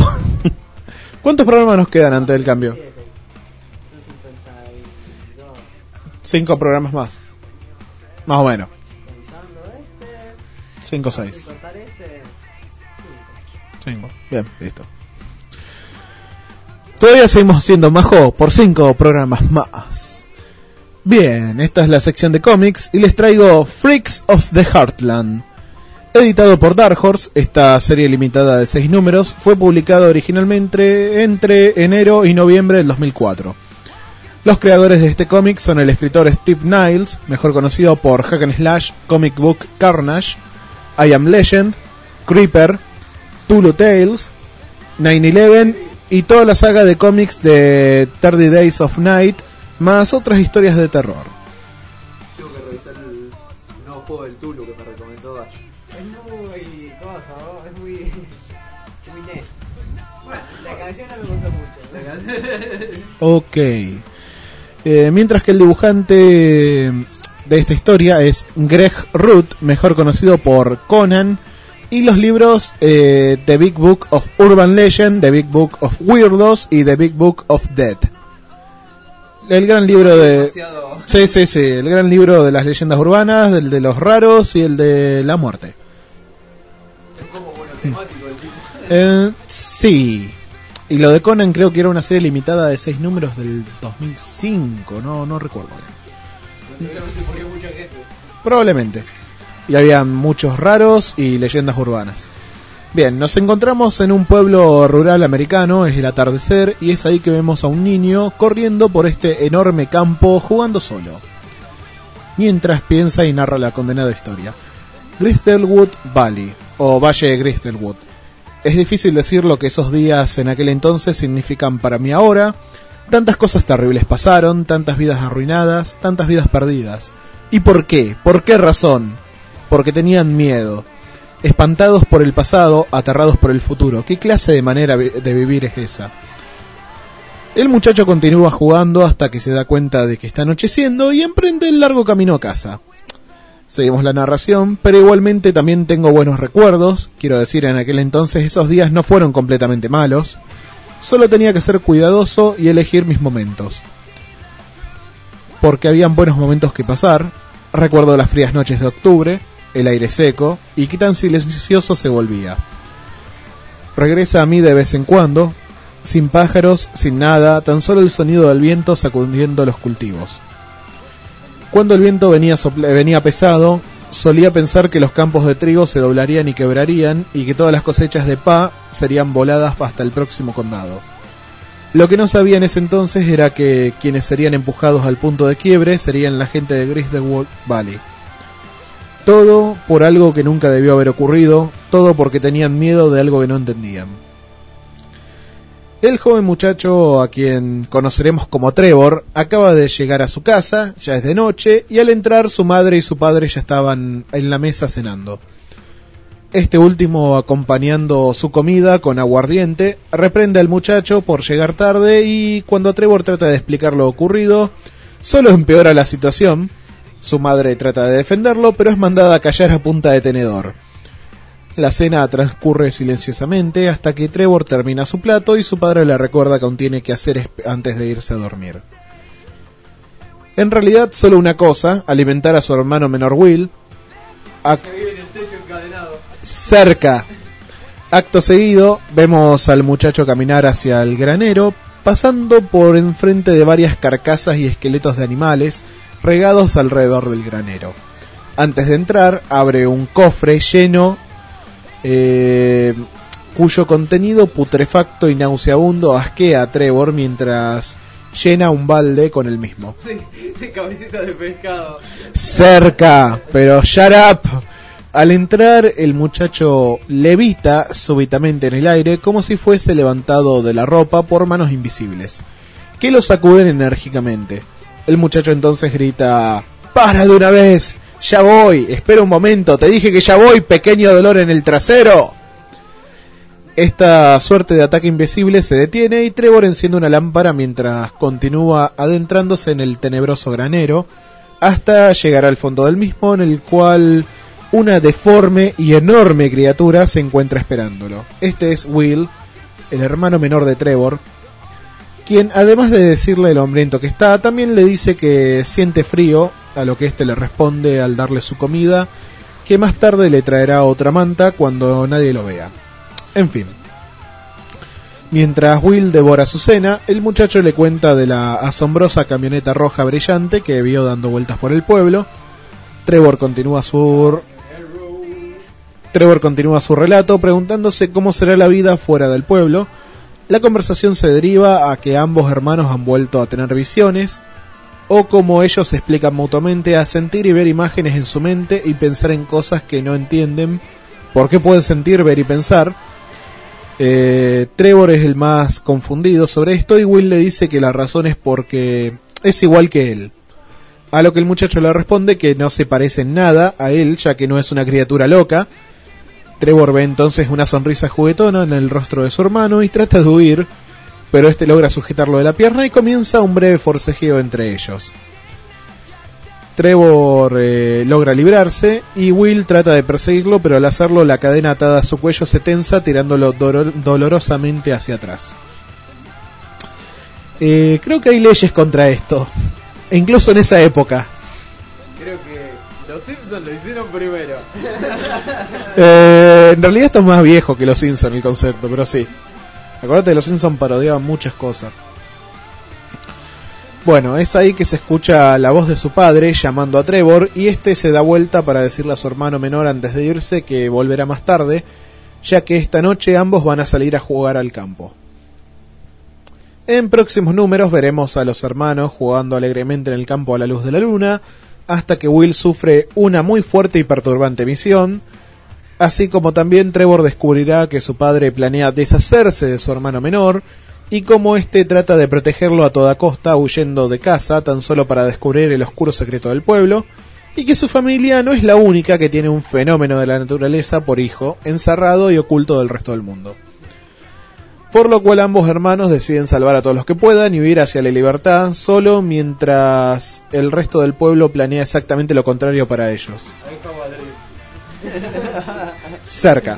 ¿Cuántos programas nos quedan antes del cambio? Cinco programas más. Más o menos. Cinco o seis. Cinco. Bien, listo. Todavía seguimos haciendo Majo por cinco programas más. Bien, esta es la sección de cómics y les traigo Freaks of the Heartland. Editado por Dark Horse, esta serie limitada de seis números fue publicada originalmente entre enero y noviembre del dos mil cuatro. Los creadores de este cómic son el escritor Steve Niles, mejor conocido por Hack and Slash, Comic Book Carnage, I Am Legend, Creeper, Tulu Tales, nueve once y toda la saga de cómics de thirty Days of Night, más otras historias de terror. Tengo que revisar el nuevo juego del Tulu que me recomendó Dash. Es muy cosa, ¿no? Es muy... muy net. Bueno, la canción no me gustó mucho. Ok. Eh, mientras que el dibujante de esta historia es Greg Root, mejor conocido por Conan, y los libros eh, The Big Book of Urban Legend, The Big Book of Weirdos y The Big Book of Dead. El gran libro de... Sí, sí, sí, el gran libro de las leyendas urbanas, el de los raros y el de la muerte. Es como monotemático el tipo. Eh, sí. Y lo de Conan creo que era una serie limitada de seis números del dos mil cinco, no no recuerdo bien. Probablemente. Y había muchos raros y leyendas urbanas. Bien, nos encontramos en un pueblo rural americano, es el atardecer, y es ahí que vemos a un niño corriendo por este enorme campo jugando solo. Mientras piensa y narra la condenada historia. Gristlewood Valley, o Valle de Gristlewood. Es difícil decir lo que esos días en aquel entonces significan para mí ahora, Tantas cosas terribles pasaron, tantas vidas arruinadas, tantas vidas perdidas. ¿Y por qué? ¿Por qué razón? Porque tenían miedo. Espantados por el pasado, aterrados por el futuro. ¿Qué clase de manera de vivir es esa? El muchacho continúa jugando hasta que se da cuenta de que está anocheciendo y emprende el largo camino a casa. Seguimos la narración, pero igualmente también tengo buenos recuerdos. Quiero decir, en aquel entonces esos días no fueron completamente malos. Solo tenía que ser cuidadoso y elegir mis momentos. Porque habían buenos momentos que pasar. Recuerdo las frías noches de octubre, el aire seco y qué tan silencioso se volvía. Regresa a mí de vez en cuando, sin pájaros, sin nada, tan solo el sonido del viento sacudiendo los cultivos. Cuando el viento venía, sopla- venía pesado, solía pensar que los campos de trigo se doblarían y quebrarían y que todas las cosechas de pa serían voladas hasta el próximo condado. Lo que no sabía en ese entonces era que quienes serían empujados al punto de quiebre serían la gente de Griswold Valley. Todo por algo que nunca debió haber ocurrido, todo porque tenían miedo de algo que no entendían. El joven muchacho, a quien conoceremos como Trevor, acaba de llegar a su casa, ya es de noche, y al entrar su madre y su padre ya estaban en la mesa cenando. Este último, acompañando su comida con aguardiente, reprende al muchacho por llegar tarde y cuando Trevor trata de explicar lo ocurrido, solo empeora la situación. Su madre trata de defenderlo, pero es mandada a callar a punta de tenedor. La cena transcurre silenciosamente hasta que Trevor termina su plato y su padre le recuerda que aún tiene que hacer antes de irse a dormir. En realidad solo una cosa, alimentar a su hermano menor Will. Ac- cerca. Acto seguido, vemos al muchacho caminar hacia el granero, pasando por enfrente de varias carcasas y esqueletos de animales regados alrededor del granero. Antes de entrar, abre un cofre lleno Eh, cuyo contenido putrefacto y nauseabundo asquea a Trevor mientras llena un balde con el mismo. De, de cabecitas de pescado. Cerca, pero shut up. Al entrar, el muchacho levita súbitamente en el aire como si fuese levantado de la ropa por manos invisibles, que lo sacuden enérgicamente. El muchacho entonces grita: ¡para de una vez! ¡Ya voy! ¡Espera un momento! ¡Te dije que ya voy! ¡Pequeño dolor en el trasero! Esta suerte de ataque invisible se detiene y Trevor enciende una lámpara mientras continúa adentrándose en el tenebroso granero hasta llegar al fondo del mismo, en el cual una deforme y enorme criatura se encuentra esperándolo. Este es Will, el hermano menor de Trevor, quien además de decirle lo hambriento que está, también le dice que siente frío, a lo que éste le responde al darle su comida, que más tarde le traerá otra manta cuando nadie lo vea. En fin. Mientras Will devora su cena, el muchacho le cuenta de la asombrosa camioneta roja brillante que vio dando vueltas por el pueblo. Trevor continúa su... Trevor continúa su relato preguntándose cómo será la vida fuera del pueblo. La conversación se deriva a que ambos hermanos han vuelto a tener visiones, o como ellos se explican mutuamente, a sentir y ver imágenes en su mente y pensar en cosas que no entienden por qué pueden sentir, ver y pensar. Eh, Trevor es el más confundido sobre esto y Will le dice que la razón es porque es igual que él. A lo que el muchacho le responde que no se parece en nada a él, ya que no es una criatura loca. Trevor ve entonces una sonrisa juguetona en el rostro de su hermano y trata de huir, pero este logra sujetarlo de la pierna y comienza un breve forcejeo entre ellos. Trevor eh, logra librarse y Will trata de perseguirlo, pero al hacerlo la cadena atada a su cuello se tensa, tirándolo dolor- dolorosamente hacia atrás. Eh, creo que hay leyes contra esto, e incluso en esa época. Creo que los Simpsons lo hicieron primero. Eh, en realidad esto es más viejo que los Simpsons el concepto, pero sí. Acuérdate que los Simpsons parodiaban muchas cosas. Bueno, es ahí que se escucha la voz de su padre llamando a Trevor y este se da vuelta para decirle a su hermano menor antes de irse que volverá más tarde, ya que esta noche ambos van a salir a jugar al campo. En próximos números veremos a los hermanos jugando alegremente en el campo a la luz de la luna, hasta que Will sufre una muy fuerte y perturbante visión, así como también Trevor descubrirá que su padre planea deshacerse de su hermano menor, y cómo este trata de protegerlo a toda costa, huyendo de casa tan solo para descubrir el oscuro secreto del pueblo, y que su familia no es la única que tiene un fenómeno de la naturaleza por hijo, encerrado y oculto del resto del mundo. Por lo cual ambos hermanos deciden salvar a todos los que puedan y huir hacia la libertad, solo mientras el resto del pueblo planea exactamente lo contrario para ellos. Cerca.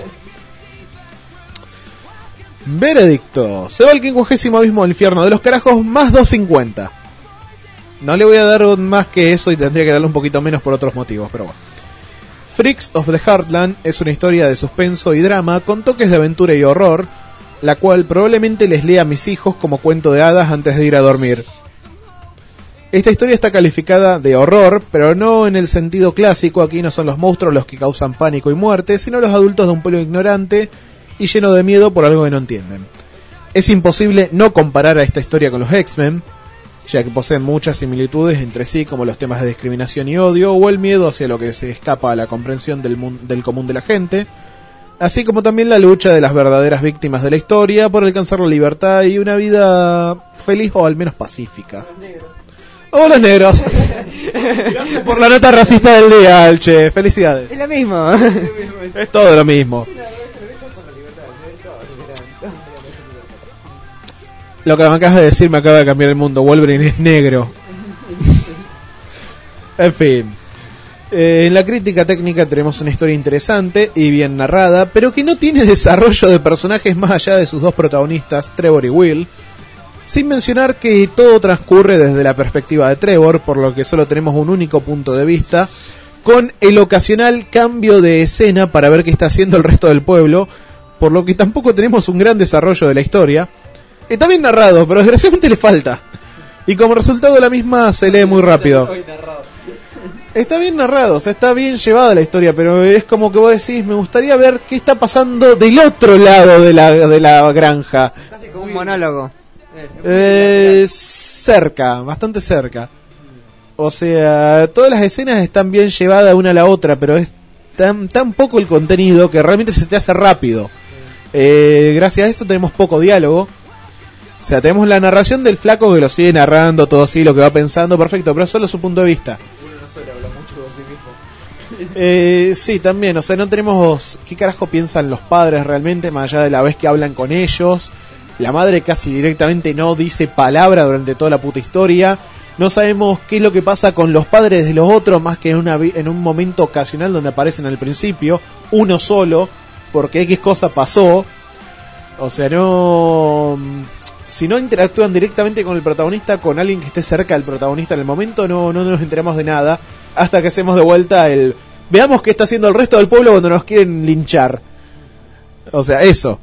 Veredicto. Se va el quincuagésimo abismo del infierno de los carajos más doscientos cincuenta. No le voy a dar más que eso y tendría que darle un poquito menos por otros motivos, pero bueno. Freaks of the Heartland es una historia de suspenso y drama con toques de aventura y horror, la cual probablemente les lea a mis hijos como cuento de hadas antes de ir a dormir. Esta historia está calificada de horror, pero no en el sentido clásico. Aquí no son los monstruos los que causan pánico y muerte, sino los adultos de un pueblo ignorante y lleno de miedo por algo que no entienden. Es imposible no comparar a esta historia con los X-Men, ya que poseen muchas similitudes entre sí, como los temas de discriminación y odio, o el miedo hacia lo que se escapa a la comprensión del, mu- del común de la gente, así como también la lucha de las verdaderas víctimas de la historia por alcanzar la libertad y una vida feliz o al menos pacífica. ¡Oh, los negros! Gracias por la nota racista del día, Alche. Felicidades. Es lo mismo. Es todo lo mismo. Lo que me acabas de decir me acaba de cambiar el mundo. Wolverine es negro. En fin. Eh, en la crítica técnica tenemos una historia interesante y bien narrada, pero que no tiene desarrollo de personajes más allá de sus dos protagonistas, Trevor y Will. Sin mencionar que todo transcurre desde la perspectiva de Trevor, por lo que solo tenemos un único punto de vista, con el ocasional cambio de escena para ver qué está haciendo el resto del pueblo, por lo que tampoco tenemos un gran desarrollo de la historia. Está bien narrado, pero desgraciadamente le falta. Y como resultado la misma se lee muy rápido. Está bien narrado, o sea, está bien llevada la historia, pero es como que vos decís, me gustaría ver qué está pasando del otro lado de la, de la granja. Casi como un monólogo. Eh, cerca, bastante cerca. O sea, todas las escenas están bien llevadas una a la otra, pero es tan, tan poco el contenido que realmente se te hace rápido. Eh, gracias a esto tenemos poco diálogo. O sea, tenemos la narración del flaco que lo sigue narrando, todo así, lo que va pensando, perfecto, pero solo su punto de vista. Uno no suele hablar mucho de sí mismo. Eh, sí, también, o sea, no tenemos qué carajo piensan los padres realmente, más allá de la vez que hablan con ellos. La madre casi directamente no dice palabra durante toda la puta historia. No sabemos qué es lo que pasa con los padres de los otros, más que en, una, en un momento ocasional donde aparecen al principio, uno solo, porque X cosa pasó. O sea, no... Si no interactúan directamente con el protagonista, con alguien que esté cerca del protagonista en el momento, no, no nos enteramos de nada, hasta que hacemos de vuelta el... Veamos qué está haciendo el resto del pueblo cuando nos quieren linchar. O sea, eso.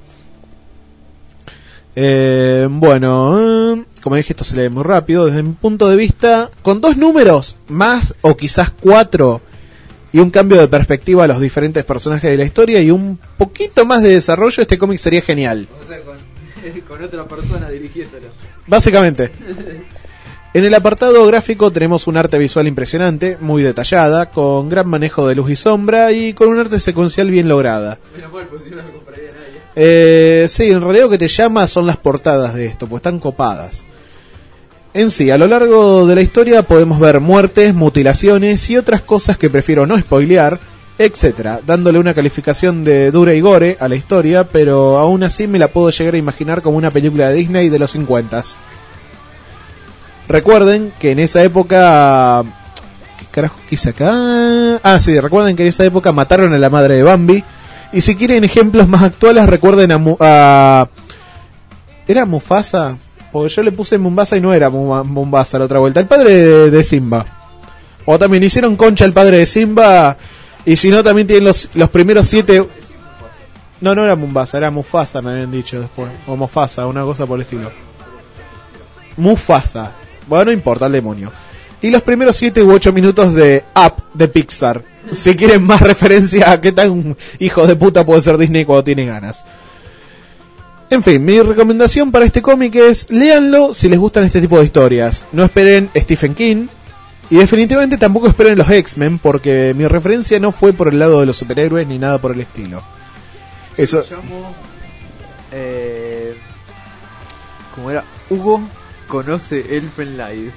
Eh, bueno, eh, como dije, esto se lee muy rápido. Desde mi punto de vista, con dos números más, o quizás cuatro, y un cambio de perspectiva a los diferentes personajes de la historia y un poquito más de desarrollo, este cómic sería genial. O sea, con, con otra persona dirigiéndolo. Básicamente. En el apartado gráfico tenemos un arte visual impresionante, muy detallada, con gran manejo de luz y sombra y con un arte secuencial bien lograda. Menos mal, pues si no lo compraría nadie. Eh, sí, en realidad lo que te llama son las portadas de esto, pues están copadas. En sí, a lo largo de la historia podemos ver muertes, mutilaciones y otras cosas que prefiero no spoilear, etcétera, dándole una calificación de dura y gore a la historia, pero aún así me la puedo llegar a imaginar como una película de Disney de los cincuenta. Recuerden que en esa época... ¿Qué carajo quise acá? Ah, sí, recuerden que en esa época mataron a la madre de Bambi. Y si quieren ejemplos más actuales, recuerden a... Mu- a... ¿Era Mufasa? Porque yo le puse Mumbasa y no era Mumbasa la otra vuelta. El padre de, de Simba. O también hicieron concha el padre de Simba. Y si no, también tienen los, los primeros siete... No, no era Mumbasa, era Mufasa, me habían dicho después. O Mufasa, una cosa por el estilo. Mufasa. Bueno, no importa, el demonio. Y los primeros siete u ocho minutos de Up de Pixar. Si quieren más referencia a qué tan hijo de puta puede ser Disney cuando tiene ganas. En fin, mi recomendación para este cómic es léanlo si les gustan este tipo de historias. No esperen Stephen King. Y definitivamente tampoco esperen los X-Men, porque mi referencia no fue por el lado de los superhéroes ni nada por el estilo. Eso. Eh, como era, Hugo conoce Elfen Lied.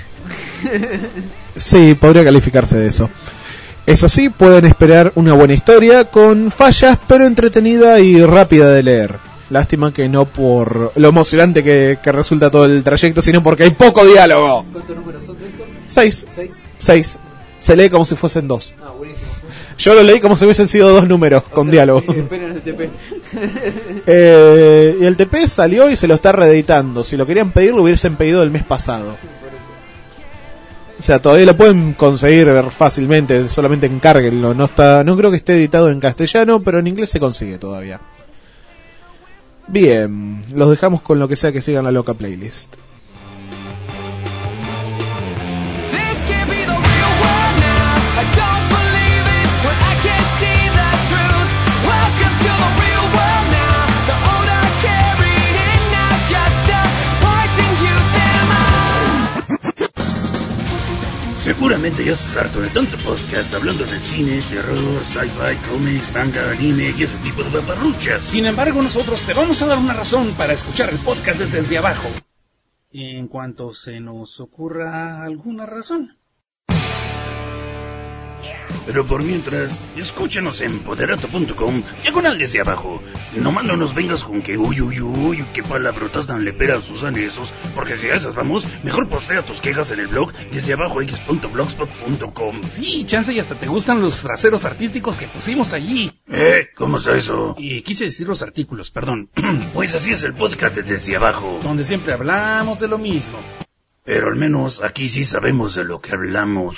Sí, podría calificarse de eso. Eso sí, pueden esperar una buena historia con fallas, pero entretenida y rápida de leer. Lástima que no por lo emocionante que, que resulta todo el trayecto, sino porque hay poco diálogo. ¿Cuántos números son de esto? Seis. ¿Seis? Seis. Se lee como si fuesen dos. Ah, buenísimo. Yo lo leí como si hubiesen sido dos números o con sea, diálogo. Eh, esperen el T P. eh, y el T P salió y se lo está reeditando. Si lo querían pedir, lo hubiesen pedido el mes pasado. O sea, todavía lo pueden conseguir fácilmente, solamente encárguenlo. No está, no creo que esté editado en castellano, pero en inglés se consigue todavía. Bien, los dejamos con lo que sea que sigan la loca playlist. Seguramente ya estás harto de tanto podcast hablando de cine, terror, sci-fi, cómics, manga, anime y ese tipo de paparruchas. Sin embargo, nosotros te vamos a dar una razón para escuchar el podcast de Desde Abajo. En cuanto se nos ocurra alguna razón. Pero por mientras, escúchanos en poderato punto com, diagonal Desde Abajo. Nomás no nos vengas con que uy uy uy, qué palabrotas tan leperas usan esos, porque si a esas vamos, mejor postea tus quejas en el blog desde abajo x punto blogspot punto com. Sí, chance y hasta te gustan los traseros artísticos que pusimos allí. ¿Eh? ¿Cómo es eso? Y quise decir los artículos, perdón. Pues así es el podcast de Desde Abajo, donde siempre hablamos de lo mismo. Pero al menos aquí sí sabemos de lo que hablamos.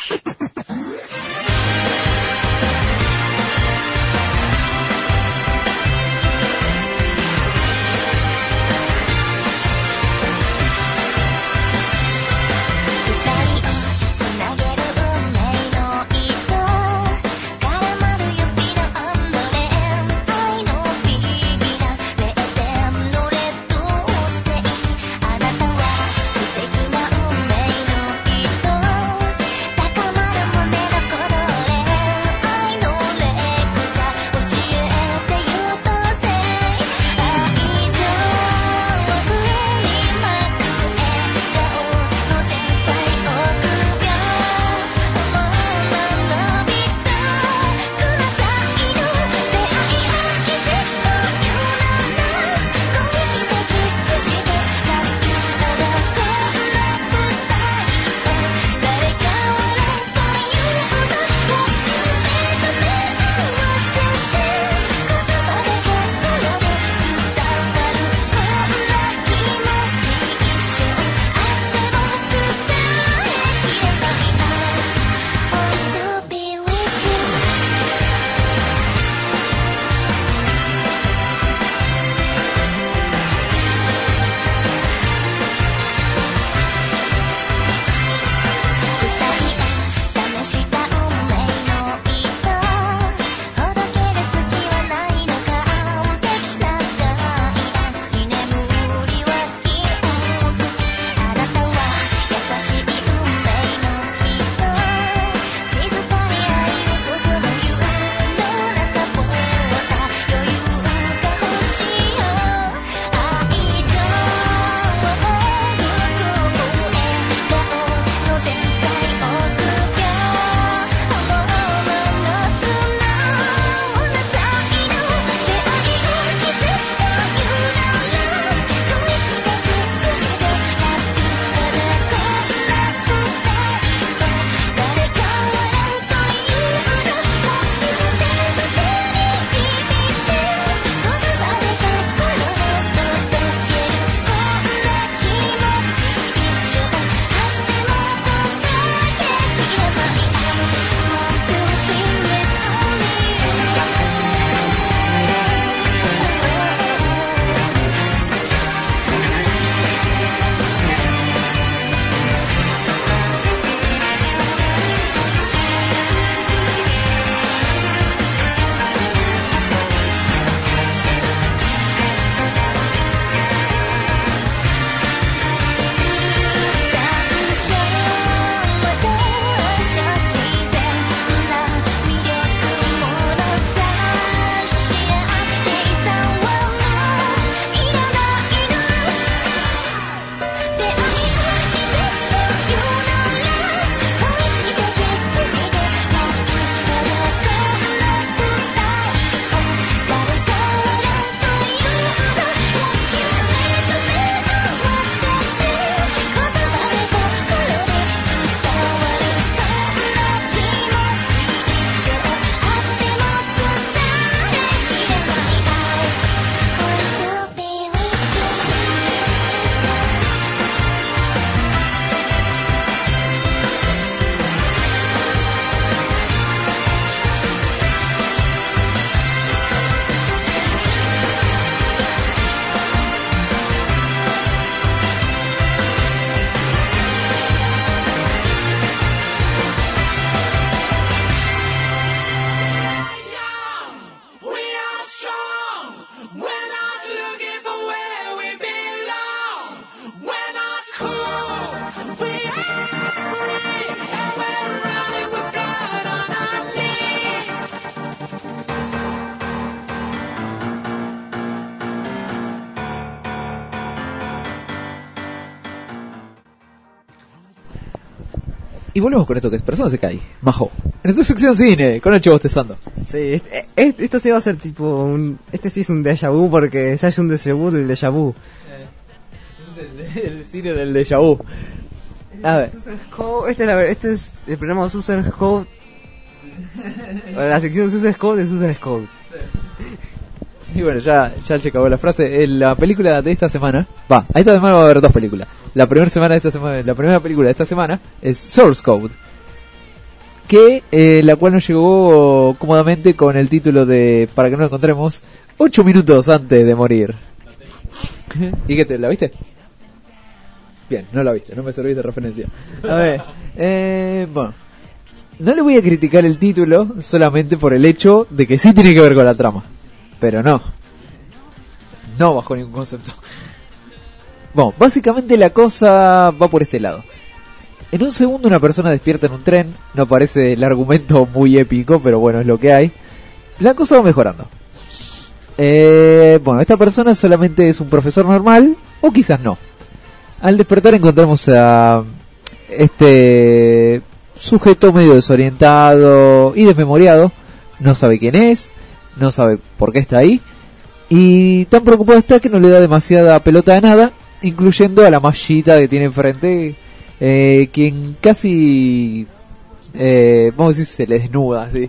Y volvemos con esto que es Persona Sekai, Majo. En esta sección cine, con el chivo bostezando. Sí, este, este, esto sí va a ser tipo un... Este sí es un déjà vu porque se hace un déjà vu del déjà vu. Eh, es el, el cine del déjà vu. A ver. Susan Scott, este, es la, este es el programa de Susan Scott. La sección Susan Scott de Susan Scott. Y bueno, ya, ya se acabó la frase. En la película de esta semana, va, a esta semana va a haber dos películas. La primera semana de esta semana, la primera película de esta semana es Source Code, que eh, la cual nos llegó cómodamente con el título de, para que no lo encontremos, ocho minutos antes de morir. ¿Y qué te la viste? Bien, no la viste, no me servís de referencia. A ver, eh, bueno, no le voy a criticar el título solamente por el hecho de que sí tiene que ver con la trama. Pero no, no bajo ningún concepto. Bueno, básicamente la cosa va por este lado. En un segundo una persona despierta en un tren. No parece el argumento muy épico, pero bueno, es lo que hay. La cosa va mejorando. Eh, bueno, esta persona solamente es un profesor normal, o quizás no. Al despertar encontramos a este sujeto medio desorientado y desmemoriado. No sabe quién es, no sabe por qué está ahí, y tan preocupado está que no le da demasiada pelota de nada, incluyendo a la mallita que tiene enfrente, eh, quien casi, eh, vamos a decir, se le desnuda, así.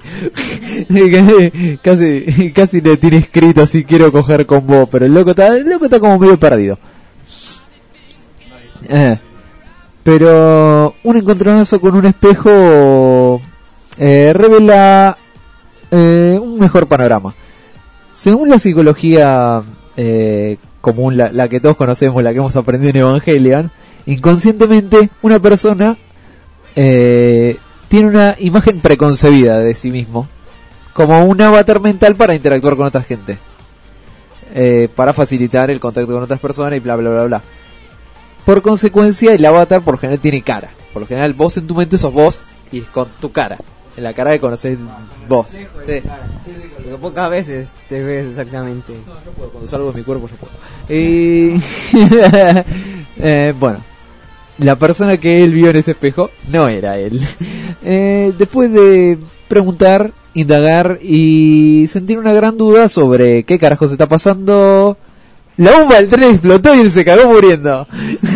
casi, casi le tiene escrito así: quiero coger con vos, pero el loco está, el loco está como medio perdido. Eh, pero un encontronazo con un espejo eh, revela Eh, un mejor panorama. Según la psicología eh, común, la, la que todos conocemos, la que hemos aprendido en Evangelion, inconscientemente una persona eh, tiene una imagen preconcebida de sí mismo, como un avatar mental para interactuar con otra gente, eh, para facilitar el contacto con otras personas y bla bla bla bla. Por consecuencia, el avatar por lo general tiene cara. Por lo general vos en tu mente sos vos y con tu cara, en la cara que conocés vos. Sí. Porque pocas veces te ves exactamente. No, yo puedo, cuando salgo de mi cuerpo yo puedo. Y... eh, bueno, la persona que él vio en ese espejo no era él. Eh, después de preguntar, indagar y sentir una gran duda sobre qué carajo se está pasando, la bomba del tren explotó y él se cagó muriendo.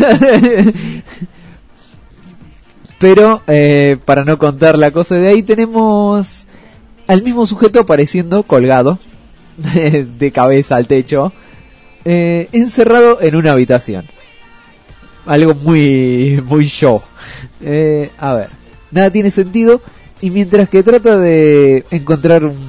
Pero, eh, para no contar la cosa de ahí, tenemos al mismo sujeto apareciendo colgado de, de cabeza al techo, eh, encerrado en una habitación. Algo muy, muy show. Eh, a ver, nada tiene sentido, y mientras que trata de encontrar un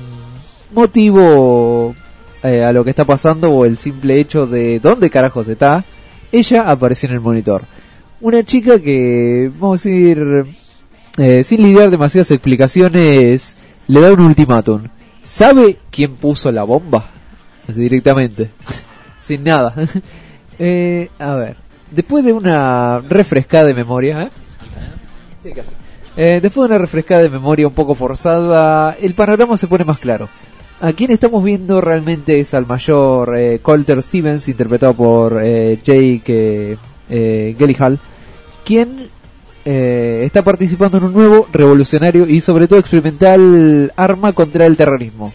motivo eh, a lo que está pasando, o el simple hecho de dónde carajos está, ella apareció en el monitor. Una chica que, vamos a decir, eh, sin lidiar demasiadas explicaciones, le da un ultimátum. ¿Sabe quién puso la bomba? Así directamente, sin nada. eh, a ver, después de una refrescada de memoria, ¿eh? Sí, casi. Eh, después de una refrescada de memoria un poco forzada, el panorama se pone más claro. A quien estamos viendo realmente es al mayor eh, Colter Stevens, interpretado por eh, Jake eh, eh, Gyllenhaal, quien eh, está participando en un nuevo, revolucionario y sobre todo experimental arma contra el terrorismo.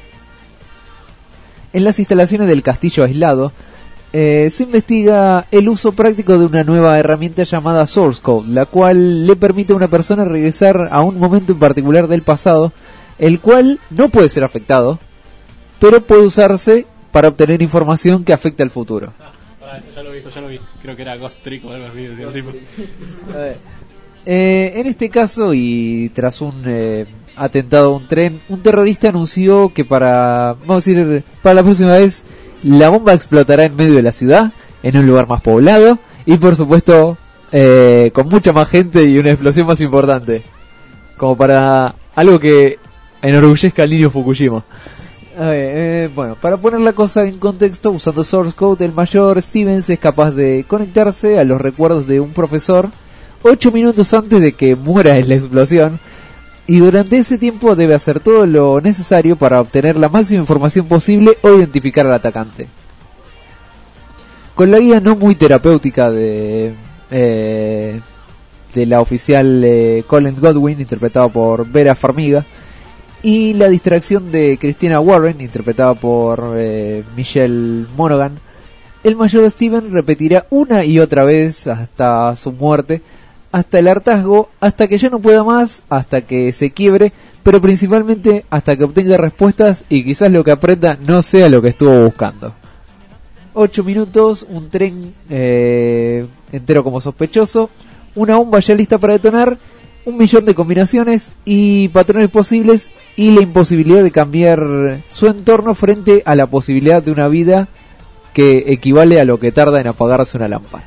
En las instalaciones del castillo aislado eh, se investiga el uso práctico de una nueva herramienta llamada Source Code, la cual le permite a una persona regresar a un momento en particular del pasado, el cual no puede ser afectado, pero puede usarse para obtener información que afecte al futuro. Ah, ya lo vi, ya lo vi. Creo que era Ghost Trick o algo así. Decía el tipo. A ver. Eh, en este caso, y tras un eh, atentado a un tren, un terrorista anunció que para, vamos a decir, para la próxima vez, la bomba explotará en medio de la ciudad, en un lugar más poblado, y por supuesto, eh, con mucha más gente y una explosión más importante. Como para algo que enorgullezca al niño Fukushima. A ver, eh, bueno, para poner la cosa en contexto, usando Source Code, el mayor Stevens es capaz de conectarse a los recuerdos de un profesor ocho minutos antes de que muera en la explosión, y durante ese tiempo debe hacer todo lo necesario para obtener la máxima información posible o identificar al atacante. Con la guía no muy terapéutica de, eh, de la oficial eh, Colin Godwin, interpretado por Vera Farmiga, y la distracción de Christina Warren, interpretada por eh, Michelle Monaghan, el mayor Steven repetirá una y otra vez hasta su muerte, hasta el hartazgo, hasta que ya no pueda más, hasta que se quiebre, pero principalmente hasta que obtenga respuestas y quizás lo que aprenda no sea lo que estuvo buscando. Ocho minutos, un tren eh, entero como sospechoso, una bomba ya lista para detonar, un millón de combinaciones y patrones posibles, y la imposibilidad de cambiar su entorno frente a la posibilidad de una vida que equivale a lo que tarda en apagarse una lámpara.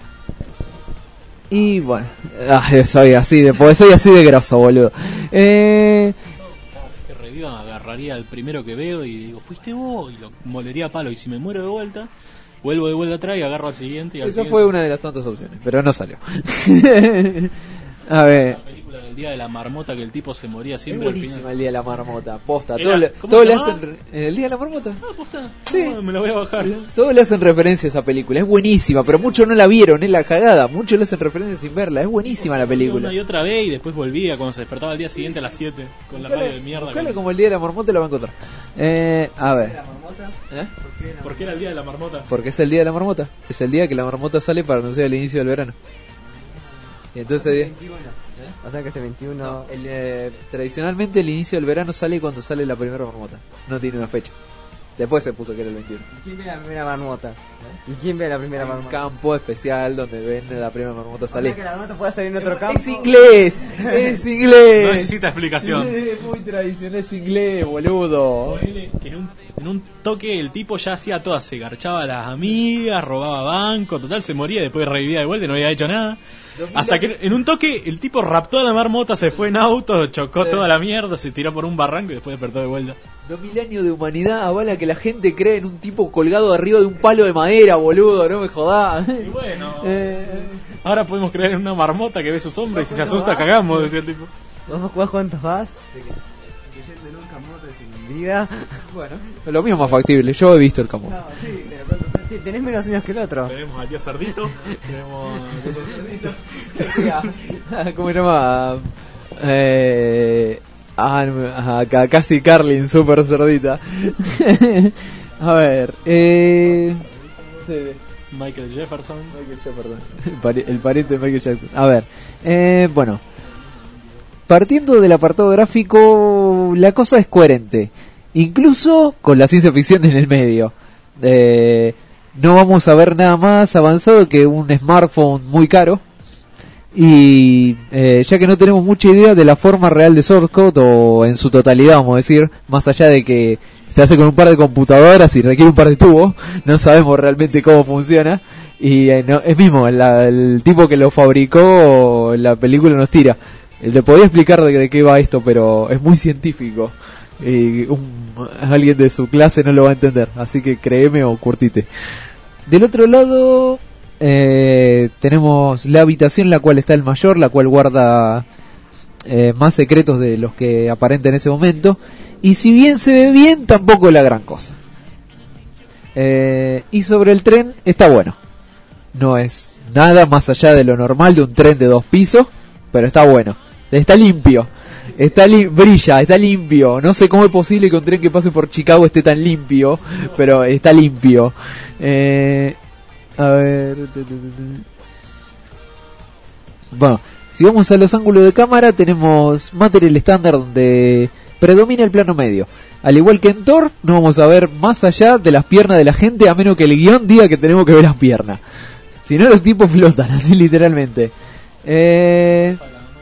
Y bueno, ah, soy así de, pues soy así de grosso, boludo. Eh... Que reviva, agarraría al primero que veo y digo, fuiste vos, y lo molería a palo, y si me muero de vuelta, vuelvo de vuelta atrás y agarro al siguiente. Y al Esa siguiente. fue una de las tantas opciones, pero no salió. A ver. La película del día de la marmota, que el tipo se moría Es siempre al buenísima final. el día de la marmota, posta. Era- Todo le, ¿cómo todo se le llamaba? hacen. ¿El día de la marmota? Ah, posta. Sí. No, me la voy a bajar. Todos le hacen referencia a esa película, es buenísima, pero muchos no la vieron, es la cagada. Muchos le hacen referencia sin verla, es buenísima la película. Una y otra vez y después volvía cuando se despertaba el día siguiente a las siete con la radio de mierda. Buscale con- como el día de la marmota, lo va a encontrar. Eh, a ver. ¿Eh? ¿Por qué era el día de la marmota? Porque es el día de la marmota. Es el día que la marmota sale para anunciar el inicio del verano. Y entonces día... O sea que ese veintiuno... No, el, eh, tradicionalmente el inicio del verano sale cuando sale la primera marmota. No tiene una fecha. Después se puso que era el veintiuno. ¿Y quién ve la primera marmota? ¿Y quién ve la primera Un marmota? campo especial donde ven la primera marmota O sea salir. que la marmota puede salir en otro campo. Es inglés, es inglés. No necesita explicación. Es muy tradicional, es inglés, boludo. Ponele que en un, en un toque el tipo ya hacía todas, se garchaba a las amigas, robaba banco, total se moría, después revivía de vuelta y no había hecho nada. Hasta que en un toque el tipo raptó a la marmota, se fue en auto, chocó Sí. toda la mierda, se tiró por un barranco y después despertó de vuelta. Dos mil años de humanidad avala que la gente cree en un tipo colgado arriba de un palo de madera, boludo, no me jodás. Y bueno, Eh, ahora podemos creer en una marmota que ve su sombra y si se asusta cagamos, decía el tipo. ¿Vos jugás cuántos vas? Leyendo en un camote sin vida. Bueno, lo mío es más factible, yo he visto el camote. No, sí, pero ¿cuántos años? Tenés menos años que el otro. Tenemos al tío Cerdito, tenemos al tío Cerdito. ¿Cómo se llama? Eh, ah, no me- ah, ca- casi Carlin, super cerdita. A ver, eh, sí, Michael Jefferson. Michael Jefferson, el, pari- el pariente de Michael Jackson. A ver, eh, bueno, partiendo del apartado gráfico, la cosa es coherente, incluso con la ciencia ficción en el medio. Eh, no vamos a ver nada más avanzado que un smartphone muy caro. Y eh, ya que no tenemos mucha idea de la forma real de Source Code, o en su totalidad vamos a decir, más allá de que se hace con un par de computadoras y requiere un par de tubos, no sabemos realmente cómo funciona. Y eh, no, es mismo, la- el tipo que lo fabricó, la película nos tira. Eh, Le podía explicar de, de qué va esto, pero es muy científico. Y un, alguien de su clase no lo va a entender, así que créeme o curtite. Del otro lado... Eh, tenemos la habitación la cual está el mayor, la cual guarda eh, más secretos de los que aparenta en ese momento, y si bien se ve bien, tampoco es la gran cosa. Eh, y sobre el tren, está bueno, no es nada más allá de lo normal de un tren de dos pisos, pero está bueno, está limpio, está li- brilla, está limpio. No sé cómo es posible que un tren que pase por Chicago esté tan limpio, pero está limpio. eh, A ver. Bueno, si vamos a los ángulos de cámara, tenemos material estándar donde predomina el plano medio. Al igual que en Thor, no vamos a ver más allá de las piernas de la gente, a menos que el guión diga que tenemos que ver las piernas. Si no, los tipos flotan, así literalmente. Eh,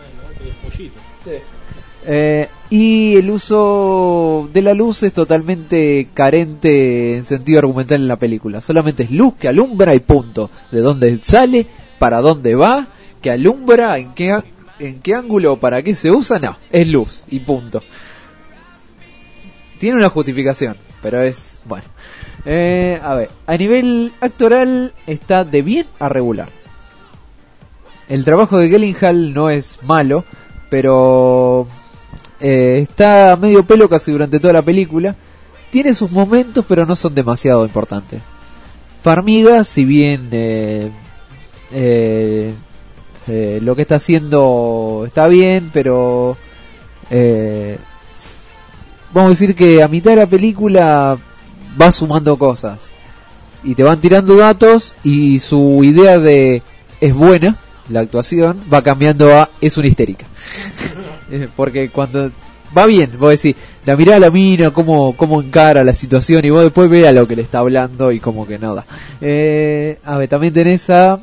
eh, y el uso de la luz es totalmente carente en sentido argumental en la película. Solamente es luz que alumbra y punto. De dónde sale, para dónde va, que alumbra, en qué, en qué ángulo, para qué se usa, no. Es luz y punto. Tiene una justificación, pero es, bueno. Eh, a ver, a nivel actoral está de bien a regular. El trabajo de Gyllenhaal no es malo, pero eh, está a medio pelo casi durante toda la película. Tiene sus momentos, pero no son demasiado importantes. Farmiga, si bien eh, eh, Eh, lo que está haciendo está bien, pero eh, vamos a decir que a mitad de la película va sumando cosas y te van tirando datos y su idea de es buena, la actuación, va cambiando a es una histérica. Porque cuando va bien, vos decís, la mirá a la mina, cómo, cómo encara la situación, y vos después ve a lo que le está hablando y como que no da. Eh, a ver, también tenés a,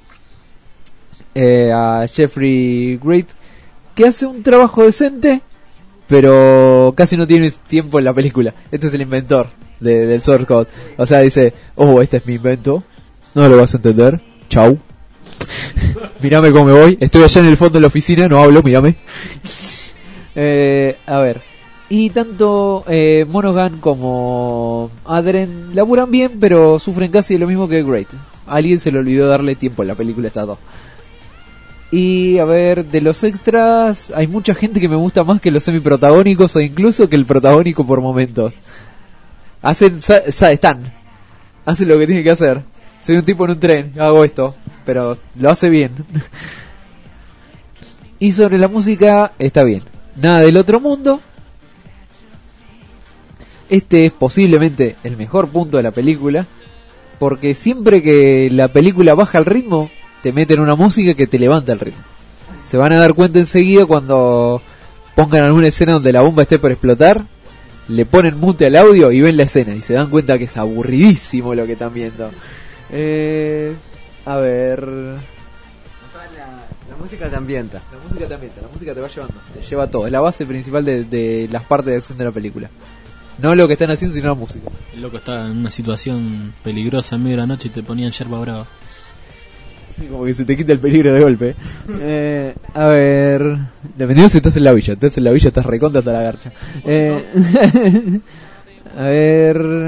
eh, a Jeffrey Wright, que hace un trabajo decente, pero casi no tiene tiempo en la película. Este es el inventor de, del source code. O sea, dice, oh, este es mi invento, no lo vas a entender, chau. Mírame cómo me voy, estoy allá en el fondo de la oficina, no hablo, mírame. Eh, a ver, y tanto eh, Monaghan como Adren laburan bien, pero sufren casi lo mismo que Great. A alguien se le olvidó darle tiempo en la película, está dos. Y a ver, de los extras, hay mucha gente que me gusta más que los semiprotagónicos o incluso que el protagónico por momentos. Hacen, sa, sa, están, hacen lo que tienen que hacer. Soy un tipo en un tren, hago esto, pero lo hace bien. Y sobre la música, está bien. Nada del otro mundo. Este es posiblemente el mejor punto de la película, porque siempre que la película baja el ritmo, te meten una música que te levanta el ritmo. Se van a dar cuenta enseguida cuando pongan alguna escena donde la bomba esté por explotar, le ponen mute al audio y ven la escena y se dan cuenta que es aburridísimo lo que están viendo. Eh, a ver... La música te ambienta. La música te ambienta, la música te va llevando, te lleva todo. Es la base principal de, de las partes de acción de la película. No lo que están haciendo, sino la música. El loco estaba en una situación peligrosa en medio de la noche y te ponían yerba brava. Sí, como que se te quita el peligro de golpe. eh, a ver... Dependiendo si estás en la villa. Estás en la villa, estás recontra hasta la garcha. Eh, a ver...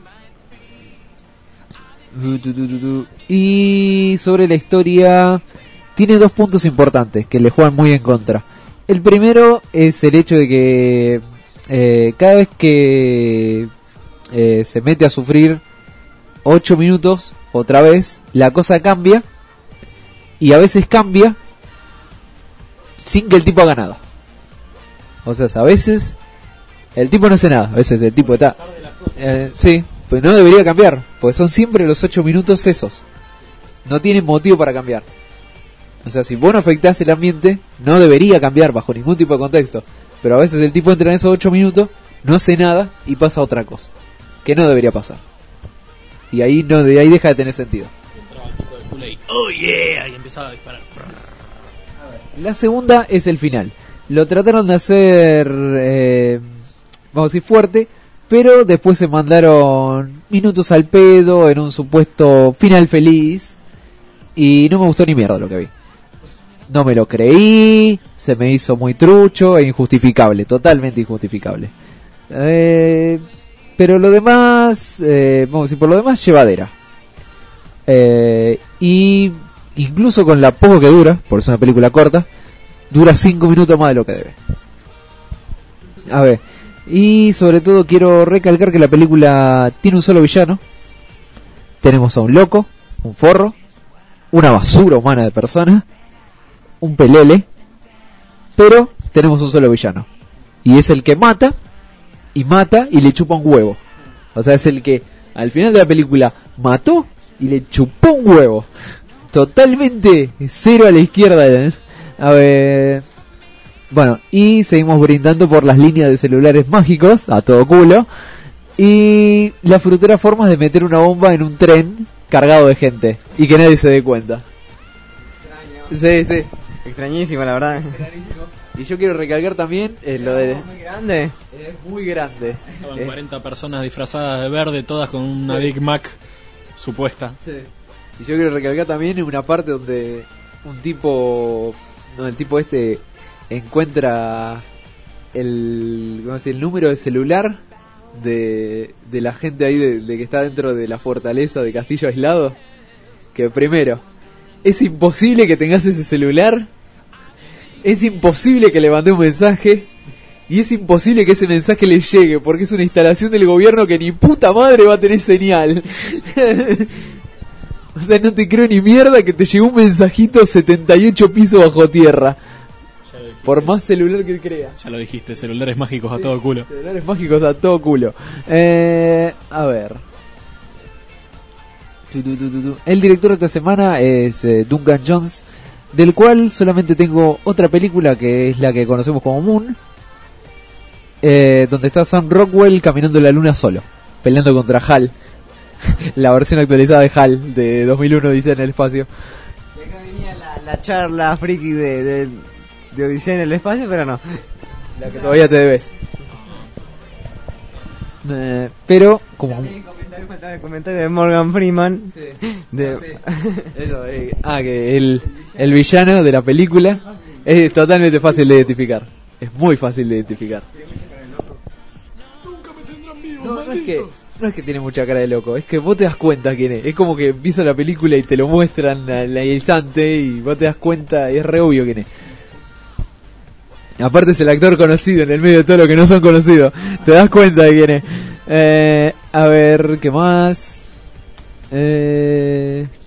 Y sobre la historia... Tiene dos puntos importantes que le juegan muy en contra. El primero es el hecho de que eh, cada vez que eh, se mete a sufrir ocho minutos otra vez, la cosa cambia, y a veces cambia sin que el tipo haga nada. O sea, a veces el tipo no hace nada, a veces el tipo está... Eh, sí, pues no debería cambiar, porque son siempre los ocho minutos esos. No tiene motivo para cambiar. O sea, si vos no afectás el ambiente, no debería cambiar bajo ningún tipo de contexto. Pero a veces el tipo entra en esos ocho minutos, no hace nada y pasa otra cosa que no debería pasar. Y ahí no, de ahí deja de tener sentido. Entraba el tipo de Kool-Aid, oh yeah, y empezaba a disparar. La segunda es el final. Lo trataron de hacer, eh, vamos a decir, fuerte, pero después se mandaron minutos al pedo en un supuesto final feliz. Y no me gustó ni mierda lo que vi. No me lo creí, se me hizo muy trucho e injustificable, totalmente injustificable. Eh, pero lo demás, eh, vamos a decir, por lo demás, llevadera. Eh, y incluso con la poco que dura, por eso es una película corta, dura cinco minutos más de lo que debe. A ver, y sobre todo quiero recalcar que la película tiene un solo villano. Tenemos a un loco, un forro, una basura humana de persona, un pelele, pero tenemos un solo villano, y es el que mata y mata y le chupa un huevo. O sea, es el que al final de la película mató y le chupó un huevo. Totalmente cero a la izquierda, ¿eh? A ver, bueno, y seguimos brindando por las líneas de celulares mágicos a todo culo y las fruteras formas de meter una bomba en un tren cargado de gente y que nadie se dé cuenta. Sí, sí. Extrañísimo, la verdad. Extrañísimo. Y yo quiero recalcar también eh, lo de... ¿Es muy grande? Es muy grande. Estaban eh. cuarenta personas disfrazadas de verde, todas con una sí. Big Mac supuesta. Sí. Y yo quiero recalcar también una parte donde un tipo... No, el tipo este encuentra el... ¿Cómo se dice? El número de celular de, de la gente ahí de, de que está dentro de la fortaleza de Castillo Aislado. Que primero, es imposible que tengas ese celular, es imposible que le mande un mensaje y es imposible que ese mensaje le llegue porque es una instalación del gobierno que ni puta madre va a tener señal. O sea, no te creo ni mierda que te llegó un mensajito setenta y ocho pisos bajo tierra. Por más celular que crea. Ya lo dijiste, celulares mágicos a todo culo. Celulares mágicos a todo culo. Eh, a ver. El director de esta semana es eh, Duncan Jones, del cual solamente tengo otra película que es la que conocemos como Moon, eh, donde está Sam Rockwell caminando en la luna solo, peleando contra Hal. La versión actualizada de Hal de dos mil uno, dice en el espacio. Y acá venía la, la charla friki de, de, de Odisea en el espacio, pero no. La que todavía te debes. Eh, pero, como... El comentario de Morgan Freeman. Sí. De... Sí. Eso, eh, ah, que el, el villano de la película es totalmente fácil de identificar. Es muy fácil de identificar. No, no es que no es que tiene mucha cara de loco, es que vos te das cuenta quién es. Es como que empieza la película y te lo muestran al instante y vos te das cuenta y es re obvio quién es. Aparte es el actor conocido en el medio de todo lo que no son conocidos. Te das cuenta de quién es. Eh, a ver, ¿qué más? Eh,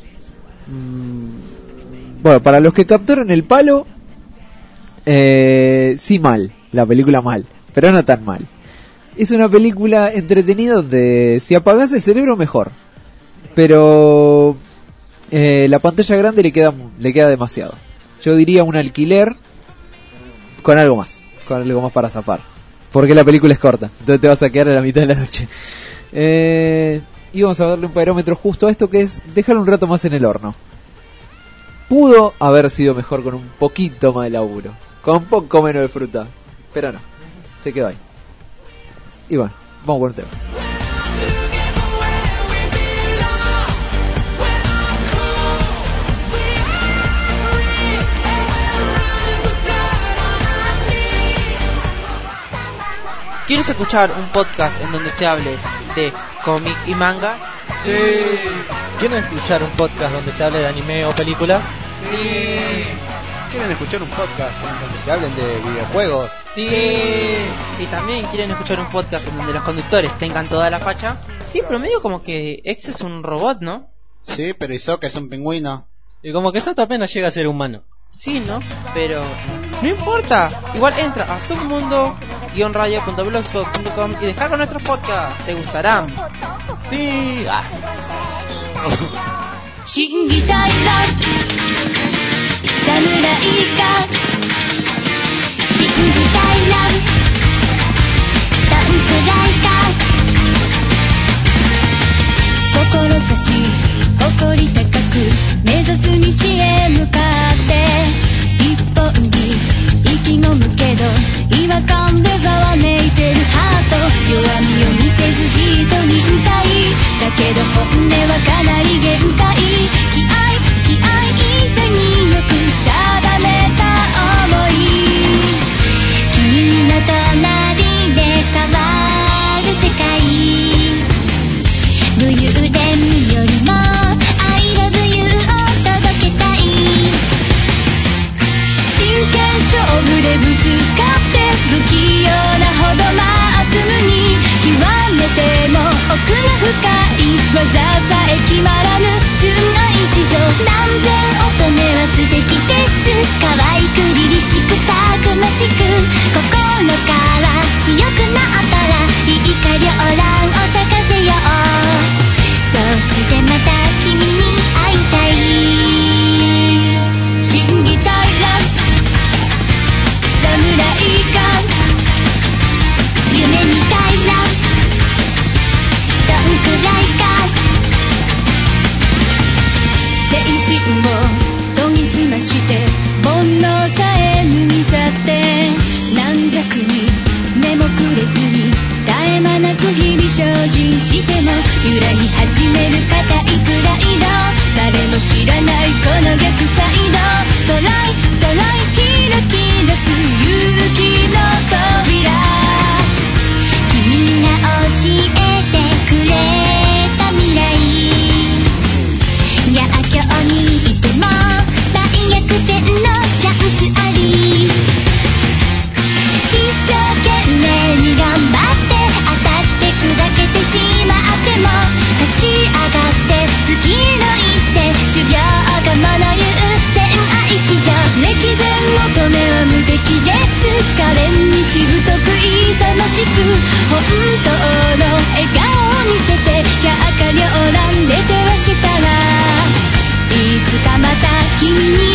mm, bueno, para los que captaron el palo, eh, sí mal, la película mal, pero no tan mal. Es una película entretenida donde si apagás el cerebro mejor, pero eh, la pantalla grande le queda le queda demasiado. Yo diría un alquiler con algo más, con algo más para zafar, porque la película es corta, entonces te vas a quedar a la mitad de la noche. Eh, y vamos a darle un parómetro justo a esto, que es dejar un rato más en el horno. Pudo haber sido mejor con un poquito más de laburo, con un poco menos de fruta, pero no, se quedó ahí. Y bueno, vamos con un tema. ¿Quieres escuchar un podcast en donde se hable de cómic y manga? Sí. ¿Quieren escuchar un podcast donde se hable de anime o películas? Sí. ¿Quieren escuchar un podcast en donde se hablen de videojuegos? Sí. Y también quieren escuchar un podcast en donde los conductores tengan toda la facha. Sí, pero medio como que X es un robot, ¿no? Sí, pero Hisoka es un pingüino. Y como que Sato apenas llega a ser humano. Sí, ¿no? Pero no importa. Igual entra a submundo guion radio punto blogspot punto com y descarga nuestros podcasts. Te gustarán. Sí. Ah. 信じたいか侍か信じたいなダンクライか志誇り高く目指す道へ向かって一本に意気込むけど違和感でざわめいてるハート弱みを見せずじっと忍耐だけど本音はかなり限界気合気合潔く定めた想い君の隣で変わる世界武勇伝よりも I love you を届けたい真剣勝負でぶつかって不器用なほどまっすぐに極めても奥が深い技さえ決まらぬ純愛史上何千乙女は素敵です可愛く凛々しくたくましく心から強くなったらいいか両乱を咲かせようそしてまた君に会いたい信じたいな侍か夢みたいなどんくらいか精神を研ぎ澄まして煩悩さえ脱ぎ去って軟弱に目もくれずに絶え間なく日々精進しても揺らぎ始める固いプライド誰も知らないこの逆サイドトライトライ開き出す勇気の扉君が教えてくれた未来逆境にいても大逆転のチャンスあり一生懸命に頑張って当たって砕けてしまっても立ち上がって次の一手敵です可憐にしぶとく勇ましく本当の笑顔を見せて百花繚乱出てはしたらいつかまた君に